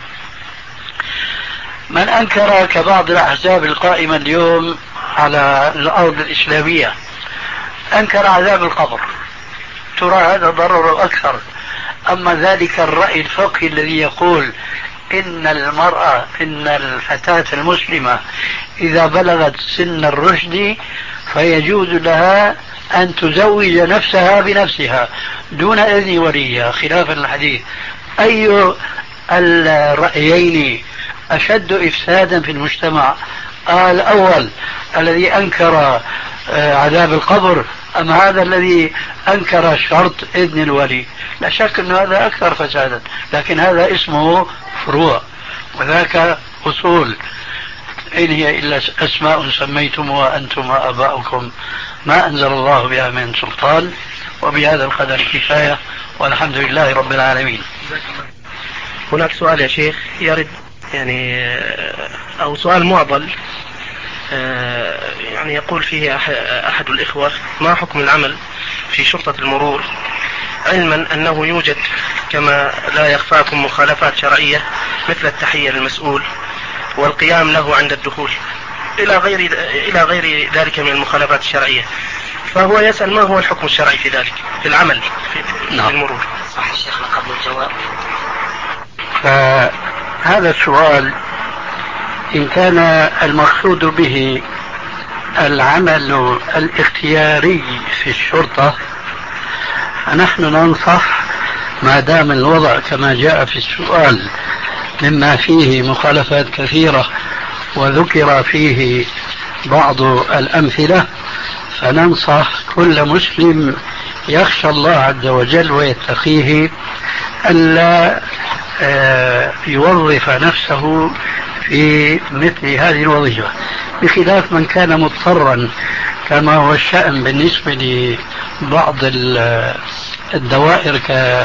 من أنكر كبعض الأحزاب القائمة اليوم على الأرض الإسلامية أنكر عذاب القبر، ترى هذا ضرر أكثر. أما ذلك الرأي الفقهي الذي يقول إن المرأة إن الفتاة المسلمة إذا بلغت سن الرشد فيجوز لها أن تزوج نفسها بنفسها دون إذن وليها خلافا الحديث، أي الرأيين أشد إفسادا في المجتمع؟ الأول الذي أنكر عذاب القبر أم هذا الذي أنكر شرط إذن الولي؟ لا شك أن هذا أكثر فسادا، لكن هذا اسمه فروع وذاك أصول. إن هي إلا أسماء سميتموها أنتم وآباؤكم ما أنزل الله بها من سلطان. وبهذا القدر كفاية والحمد لله رب العالمين. هناك سؤال يا شيخ يرد يعني أو سؤال معضل، يعني يقول فيه أحد الإخوة: ما حكم العمل في شرطة المرور علما أنه يوجد كما لا يخفاكم مخالفات شرعية مثل التحية للمسؤول والقيام له عند الدخول إلى غير إلى غير ذلك من المخالفات الشرعية، فهو يسأل ما هو الحكم الشرعي في ذلك في العمل في نعم. المرور؟ صح الشيخ قبل الجواب. فهذا السؤال إن كان المقصود به العمل الاختياري في الشرطة فنحن ننصح ما دام الوضع كما جاء في السؤال مما فيه مخالفات كثيرة وذكر فيه بعض الأمثلة، فننصح كل مسلم يخشى الله عز وجل ويتقيه ألا يوظف نفسه في مثل هذه الوظيفة، بخلاف من كان مضطرا كما هو الشأن بالنسبة لبعض الدوائر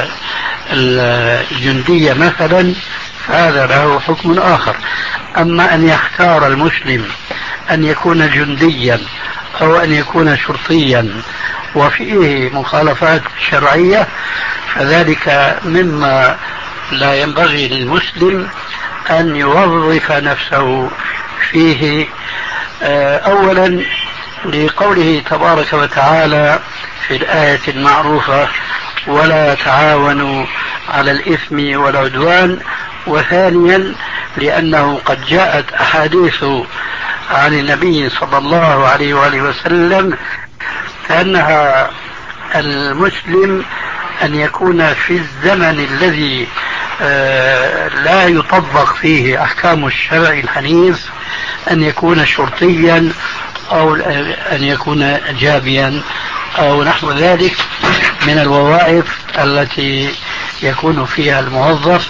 كالجندية مثلا، هذا له حكم آخر. أما أن يختار المسلم أن يكون جنديا أو أن يكون شرطيا وفيه مخالفات شرعية فذلك مما لا ينبغي للمسلم أن يوظف نفسه فيه. أولا لقوله تبارك وتعالى في الآية المعروفة: ولا تعاونوا على الإثم والعدوان. وثانيا لأنه قد جاءت أحاديث عن النبي صلى الله عليه وآله وسلم أنها المسلم أن يكون في الزمن الذي لا يطبق فيه أحكام الشرع الحنيف أن يكون شرطيا أو أن يكون جابيا أو نحو ذلك من الوظائف التي يكون فيها الموظف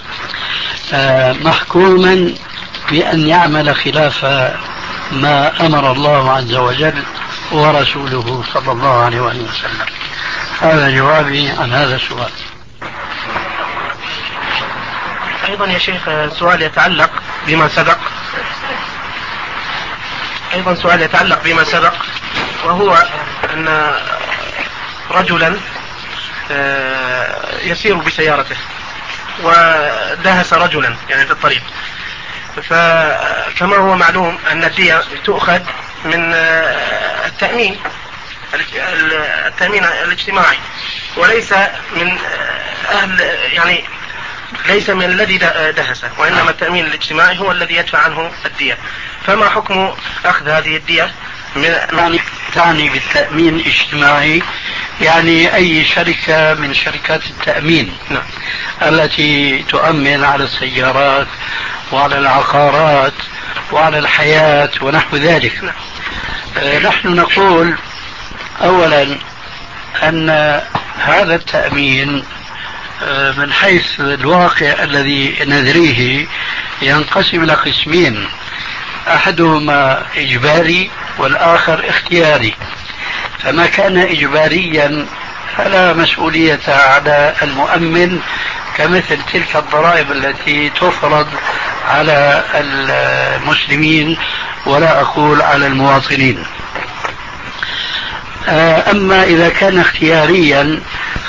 محكوما بأن يعمل خلاف ما أمر الله عز وجل ورسوله صلى الله عليه وسلم. هذا جوابي عن هذا السؤال. أيضا يا شيخ سؤال يتعلق بما سبق أيضا سؤال يتعلق بما سبق وهو أن رجلا يسير بسيارته ودهس رجلا يعني في الطريق، فكما هو معلوم أن الدية تؤخذ من التأمين التأمين الاجتماعي وليس من أهل يعني ليس من الذي دهسه، وإنما التأمين الاجتماعي هو الذي يدفع عنه الدية. فما حكم أخذ هذه الدية من يعني تعني بالتأمين الاجتماعي يعني أي شركة من شركات التأمين نعم. التي تؤمن على السيارات وعلى العقارات وعلى الحياة ونحو ذلك. نعم. آه نحن نقول أولا أن هذا التأمين آه من حيث الواقع الذي ندريه ينقسم إلى قسمين: أحدهما إجباري والآخر اختياري. فما كان إجباريا فلا مسؤولية على المؤمن كمثل تلك الضرائب التي تفرض على المسلمين ولا أقول على المواطنين. أما إذا كان اختياريا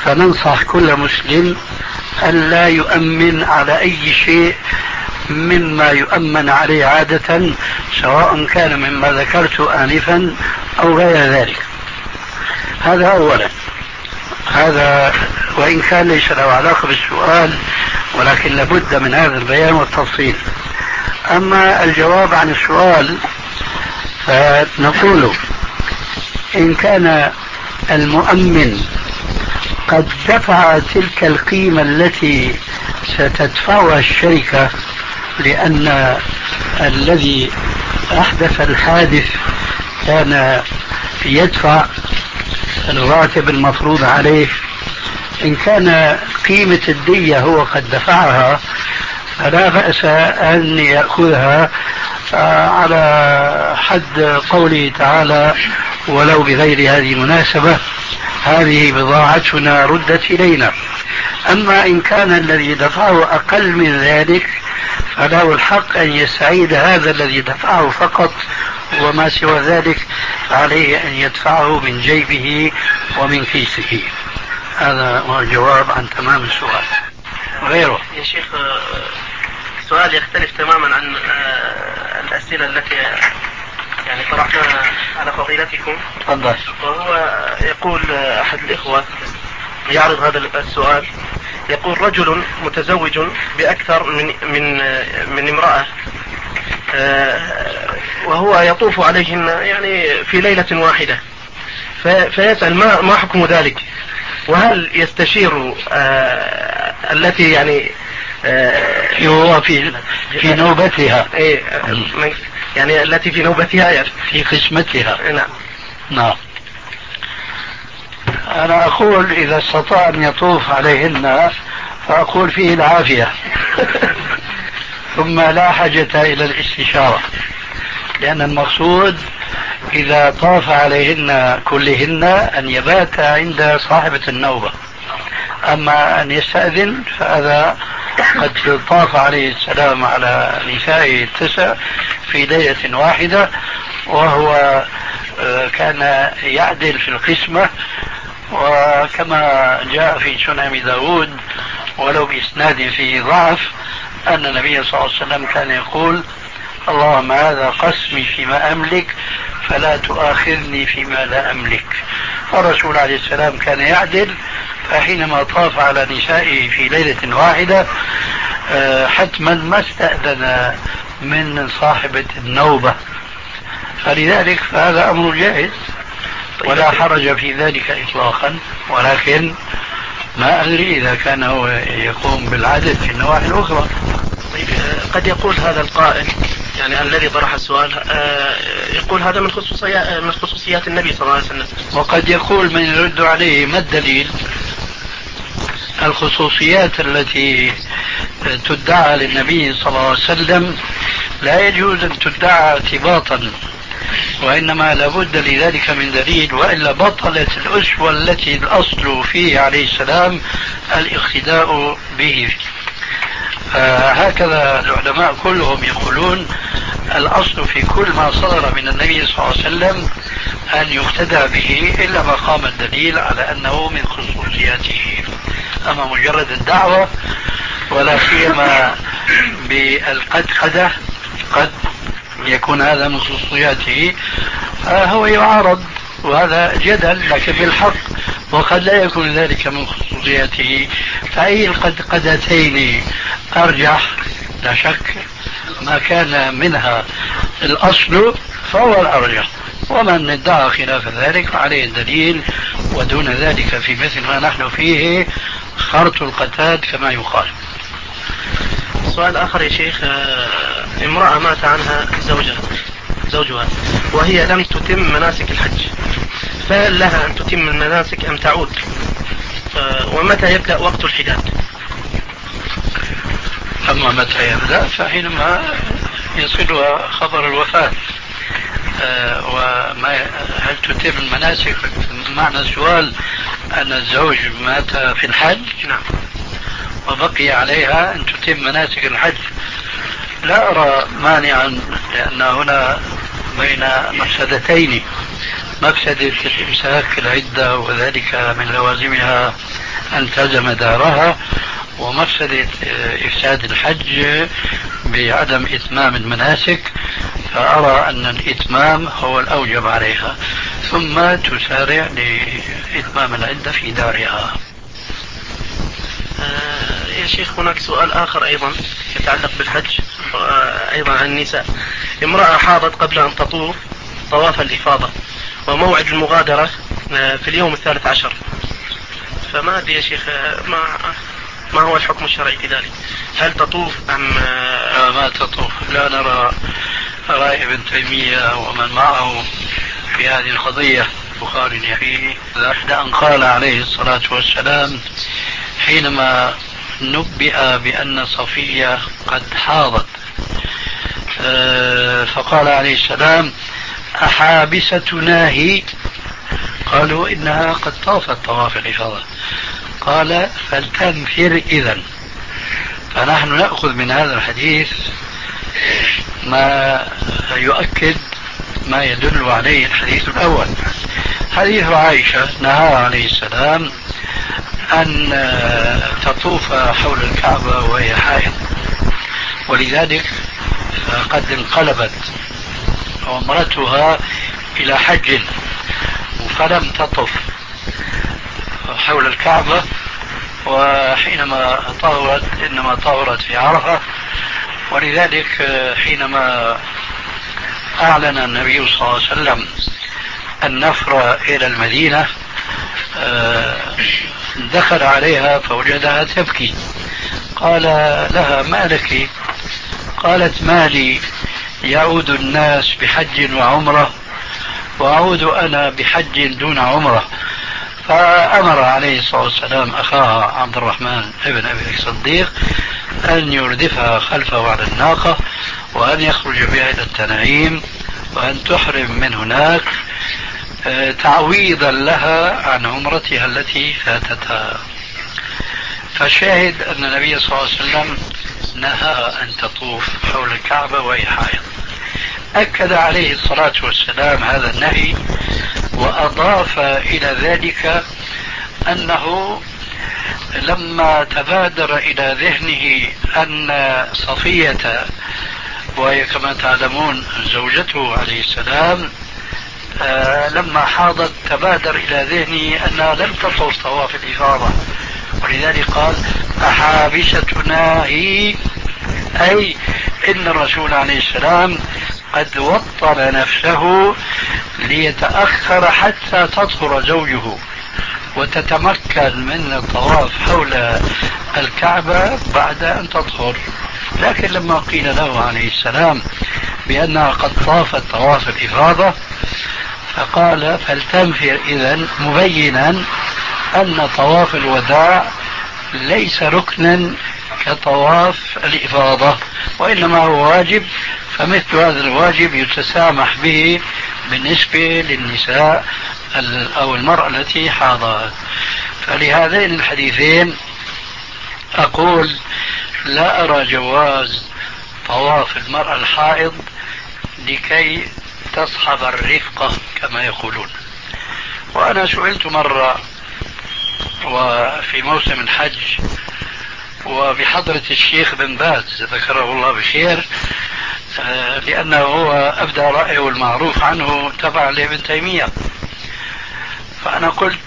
فننصح كل مسلم ألا يؤمن على أي شيء مما يؤمن عليه عادة، سواء كان مما ذكرت آنفا أو غير ذلك. هذا أولا، هذا وإن كان ليس له علاقة بالسؤال، ولكن لابد من هذا البيان والتفصيل. أما الجواب عن السؤال فنقول إن كان المؤمن قد دفع تلك القيمة التي ستدفعها الشركة، لأن الذي أحدث الحادث كان يدفع الراتب المفروض عليه، إن كان قيمة الدية هو قد دفعها فلا بأس أن يأخذها على حد قوله تعالى: ولو بغير هذه المناسبة، هذه بضاعتنا ردت إلينا. أما إن كان الذي دفعه أقل من ذلك فله الحق أن يستعيد هذا الذي دفعه فقط، وما سوى ذلك عليه أن يدفعه من جيبه ومن كيسه. هذا هو الجواب عن تمام السؤال. غيره يا شيخ سؤال يختلف تماما عن الأسئلة التي يعني طرحناها على فضيلتكم. تفضل. وهو يقول أحد الإخوة يعرض هذا السؤال، يقول: رجل متزوج بأكثر من من من امرأة، وهو يطوف عليهن يعني في ليلة واحدة، فيسأل ما ما حكم ذلك؟ وهل يستشير التي يعني هو في في نوبتها، يعني التي في نوبتها يعني في قسمتها؟ نعم. نعم. أنا أقول إذا استطاع أن يطوف عليهن فأقول فيه العافية ثم لا حاجة إلى الاستشارة، لأن المقصود إذا طاف عليهن كلهن أن يبات عند صاحبة النوبة. أما أن يستأذن فهذا قد طاف عليه السلام على نسائه التسع في ليلة واحدة، وهو كان يعدل في القسمة، وكما جاء في سنن داود ولو بإسناد فيه ضعف أن النبي صلى الله عليه وسلم كان يقول: اللهم هذا قسمي فيما أملك فلا تؤاخذني فيما لا أملك. الرسول عليه السلام كان يعدل، فحينما طاف على نسائه في ليلة واحدة حتما ما استأذن من صاحبة النوبة، فلذلك فهذا أمر جائز ولا حرج في ذلك إطلاقا، ولكن ما أدري إذا كان هو يقوم بالعدل في النواحي الأخرى. طيب قد يقول هذا القائل يعني الذي طرح السؤال يقول هذا من خصوصيات من خصوصيات النبي صلى الله عليه وسلم، وقد يقول من يرد عليه: ما الدليل؟ الخصوصيات التي تدعى للنبي صلى الله عليه وسلم لا يجوز أن تدعى ارتباطا، وإنما لابد لذلك من دليل، وإلا بطلت الأسوة التي الأصل فيه عليه السلام الاقتداء به. هكذا العلماء كلهم يقولون: الأصل في كل ما صدر من النبي صلى الله عليه وسلم أن يقتدى به، إلا ما قام الدليل على أنه من خصوصياته. أما مجرد الدعوة ولا سيما بالقدقدة قد يكون هذا من خصوصياته، هو يعارض، وهذا جدل لكن بالحق، وقد لا يكون ذلك من خصوصياته. فأي القدقدتين أرجح؟ لا شك ما كان منها الأصل فهو الأرجح، ومن ادعى خلاف ذلك عليه الدليل، ودون ذلك في مثل ما نحن فيه خرط القتاد كما يقال. سؤال آخر يا شيخ: امرأة مات عنها زوجها زوجها وهي لم تتم مناسك الحج، فهل لها أن تتم المناسك أم تعود؟ ومتى يبدأ وقت الحداد؟ أما متى يبدأ فحينما يصلها خبر الوفاة. أه وما هل تتم المناسك؟ معنى السؤال أن الزوج مات في الحج نعم وبقي عليها أن تتم مناسك الحج. لا أرى مانعا، لأن هنا بين مفسدتين: مفسدة الإمساك العدة وذلك من لوازمها أن تلزم دارها، ومفسدة إفساد الحج بعدم إتمام المناسك، فأرى أن الإتمام هو الأوجب عليها، ثم تسارع لإتمام العدة في دارها. آه يا شيخ، هناك سؤال آخر أيضا يتعلق بالحج، آه أيضا عن النساء. امرأة حاضت قبل أن تطوف طواف الإفاضة، وموعد المغادرة آه في اليوم الثالث عشر، فما أدري يا شيخ آه ما ما هو الحكم الشرعي في ذلك؟ هل تطوف أم آه ما تطوف؟ لا نرى رأي ابن تيمية ومن معه في هذه القضية البخاري فيه، لأن قال عليه الصلاة والسلام حينما نبئ بأن صفية قد حاضت فقال عليه السلام: أحابستنا هي؟ قالوا: إنها قد طافت طواف الإفاضة. قال: فلتنفر إذن. فنحن نأخذ من هذا الحديث ما يؤكد ما يدل عليه الحديث الأول، حديث عائشة نهى عليه السلام أن تطوف حول الكعبة وهي حائض، ولذلك قد انقلبت عمرتها إلى حج فلم تطف حول الكعبة، وحينما طهرت إنما طهرت في عرفة. ولذلك حينما أعلن النبي صلى الله عليه وسلم النفر إلى المدينة دخل عليها فوجدها تبكي، قال لها: ما لك؟ قالت: ما لي، يعود الناس بحج وعمرة وأعود أنا بحج دون عمرة. فأمر عليه الصلاة والسلام أخاها عبد الرحمن ابن أبي الصديق أن يردفها خلفه على الناقة، وأن يخرج بها إلى التنعيم، وأن تحرم من هناك تعويضا لها عن عمرتها التي فاتتها. فالشاهد أن النبي صلى الله عليه وسلم نهى أن تطوف حول الكعبة وهي حائض. أكد عليه الصلاة والسلام هذا النهي، وأضاف إلى ذلك أنه لما تبادر إلى ذهنه أن صفية، وهي كما تعلمون زوجته عليه السلام، آه لما حاضت تبادر إلى ذهنه أنها لم تطوف طواف الإفاضة، ولذلك قال: أحابستنا هي؟ أي إن الرسول عليه السلام قد وطن نفسه ليتأخر حتى تطهر زوجه وتتمكن من الطواف حول الكعبة بعد أن تطهر. لكن لما قيل له عليه السلام بأنها قد طافت طواف الإفاضة فقال: فلتنفر إذن، مبينا أن طواف الوداع ليس ركنا كطواف الإفاضة، وإنما هو واجب، فمثل هذا الواجب يتسامح به بالنسبة للنساء أو المرأة التي حاضت. فلهذين الحديثين أقول: لا أرى جواز طواف المرأة الحائض لكي تصحب الرفقة كما يقولون. وأنا سئلت مرة وفي موسم الحج وبحضرة الشيخ بن باز ذكره الله بخير، لأنه هو أبدى رأيه المعروف عنه تبع لابن تيمية، فأنا قلت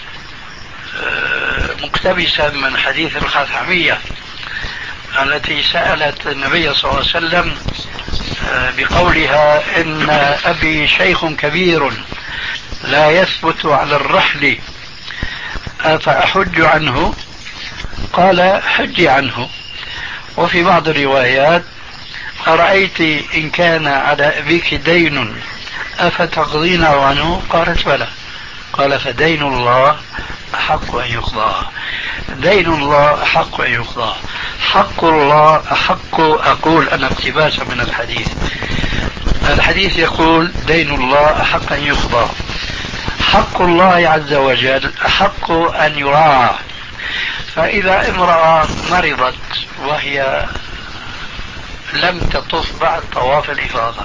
مقتبسا من حديث الخثعمية التي سألت النبي صلى الله عليه وسلم بقولها: إن أبي شيخ كبير لا يثبت على الرحل أفأحج عنه؟ قال: حج عنه. وفي بعض الروايات: أرأيت إن كان على أبيك دين أفتقضين عنه؟ قالت: بلى. قال: فدين الله أحق أن يقضى. دين الله أحق أن يقضى. حق الله أحق، أقول أنا اقتباسا من الحديث، الحديث يقول: دين الله أحق أن يقضى. حق الله عز وجل أحق أن يراعى. فإذا امرأة مرضت وهي لم تطف بعد طواف الإفاضة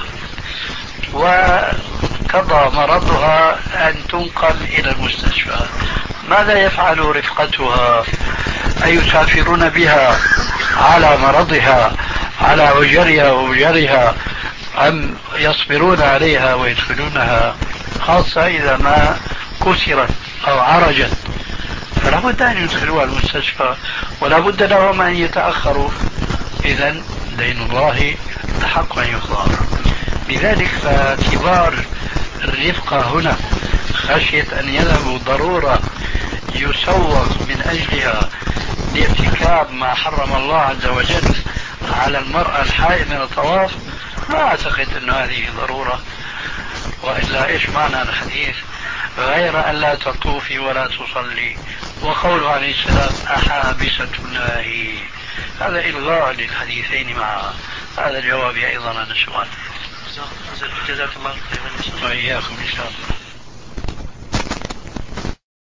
وقضى مرضها أن تنقل إلى المستشفى، ماذا يفعل رفقتها؟ أيسافرون بها على مرضها على عجرها ووجرها أم يصبرون عليها ويدخلونها، خاصة إذا ما كسرت أو عرجت فلا بد أن يدخلوها المستشفى ولا بد لهم أن يتأخروا، إذن دين الله حق أن يقضى. لذلك فاعتبار الرفقة هنا خشية أن يذهبوا ضرورة يسوق من أجلها لارتكاب ما حرم الله عز وجل على المرأة الحائض من الطواف، ما أعتقد أن هذه ضرورة. وإلا إيش معنى الحديث غير أن لا تطوفي ولا تصلي، وقوله عليه السلام أحابسة الله، هذا إلغاء للحديثين معا. هذا جوابي أيضا عن السؤال. جزاك الله خيرا. وإياكم إن شاء الله.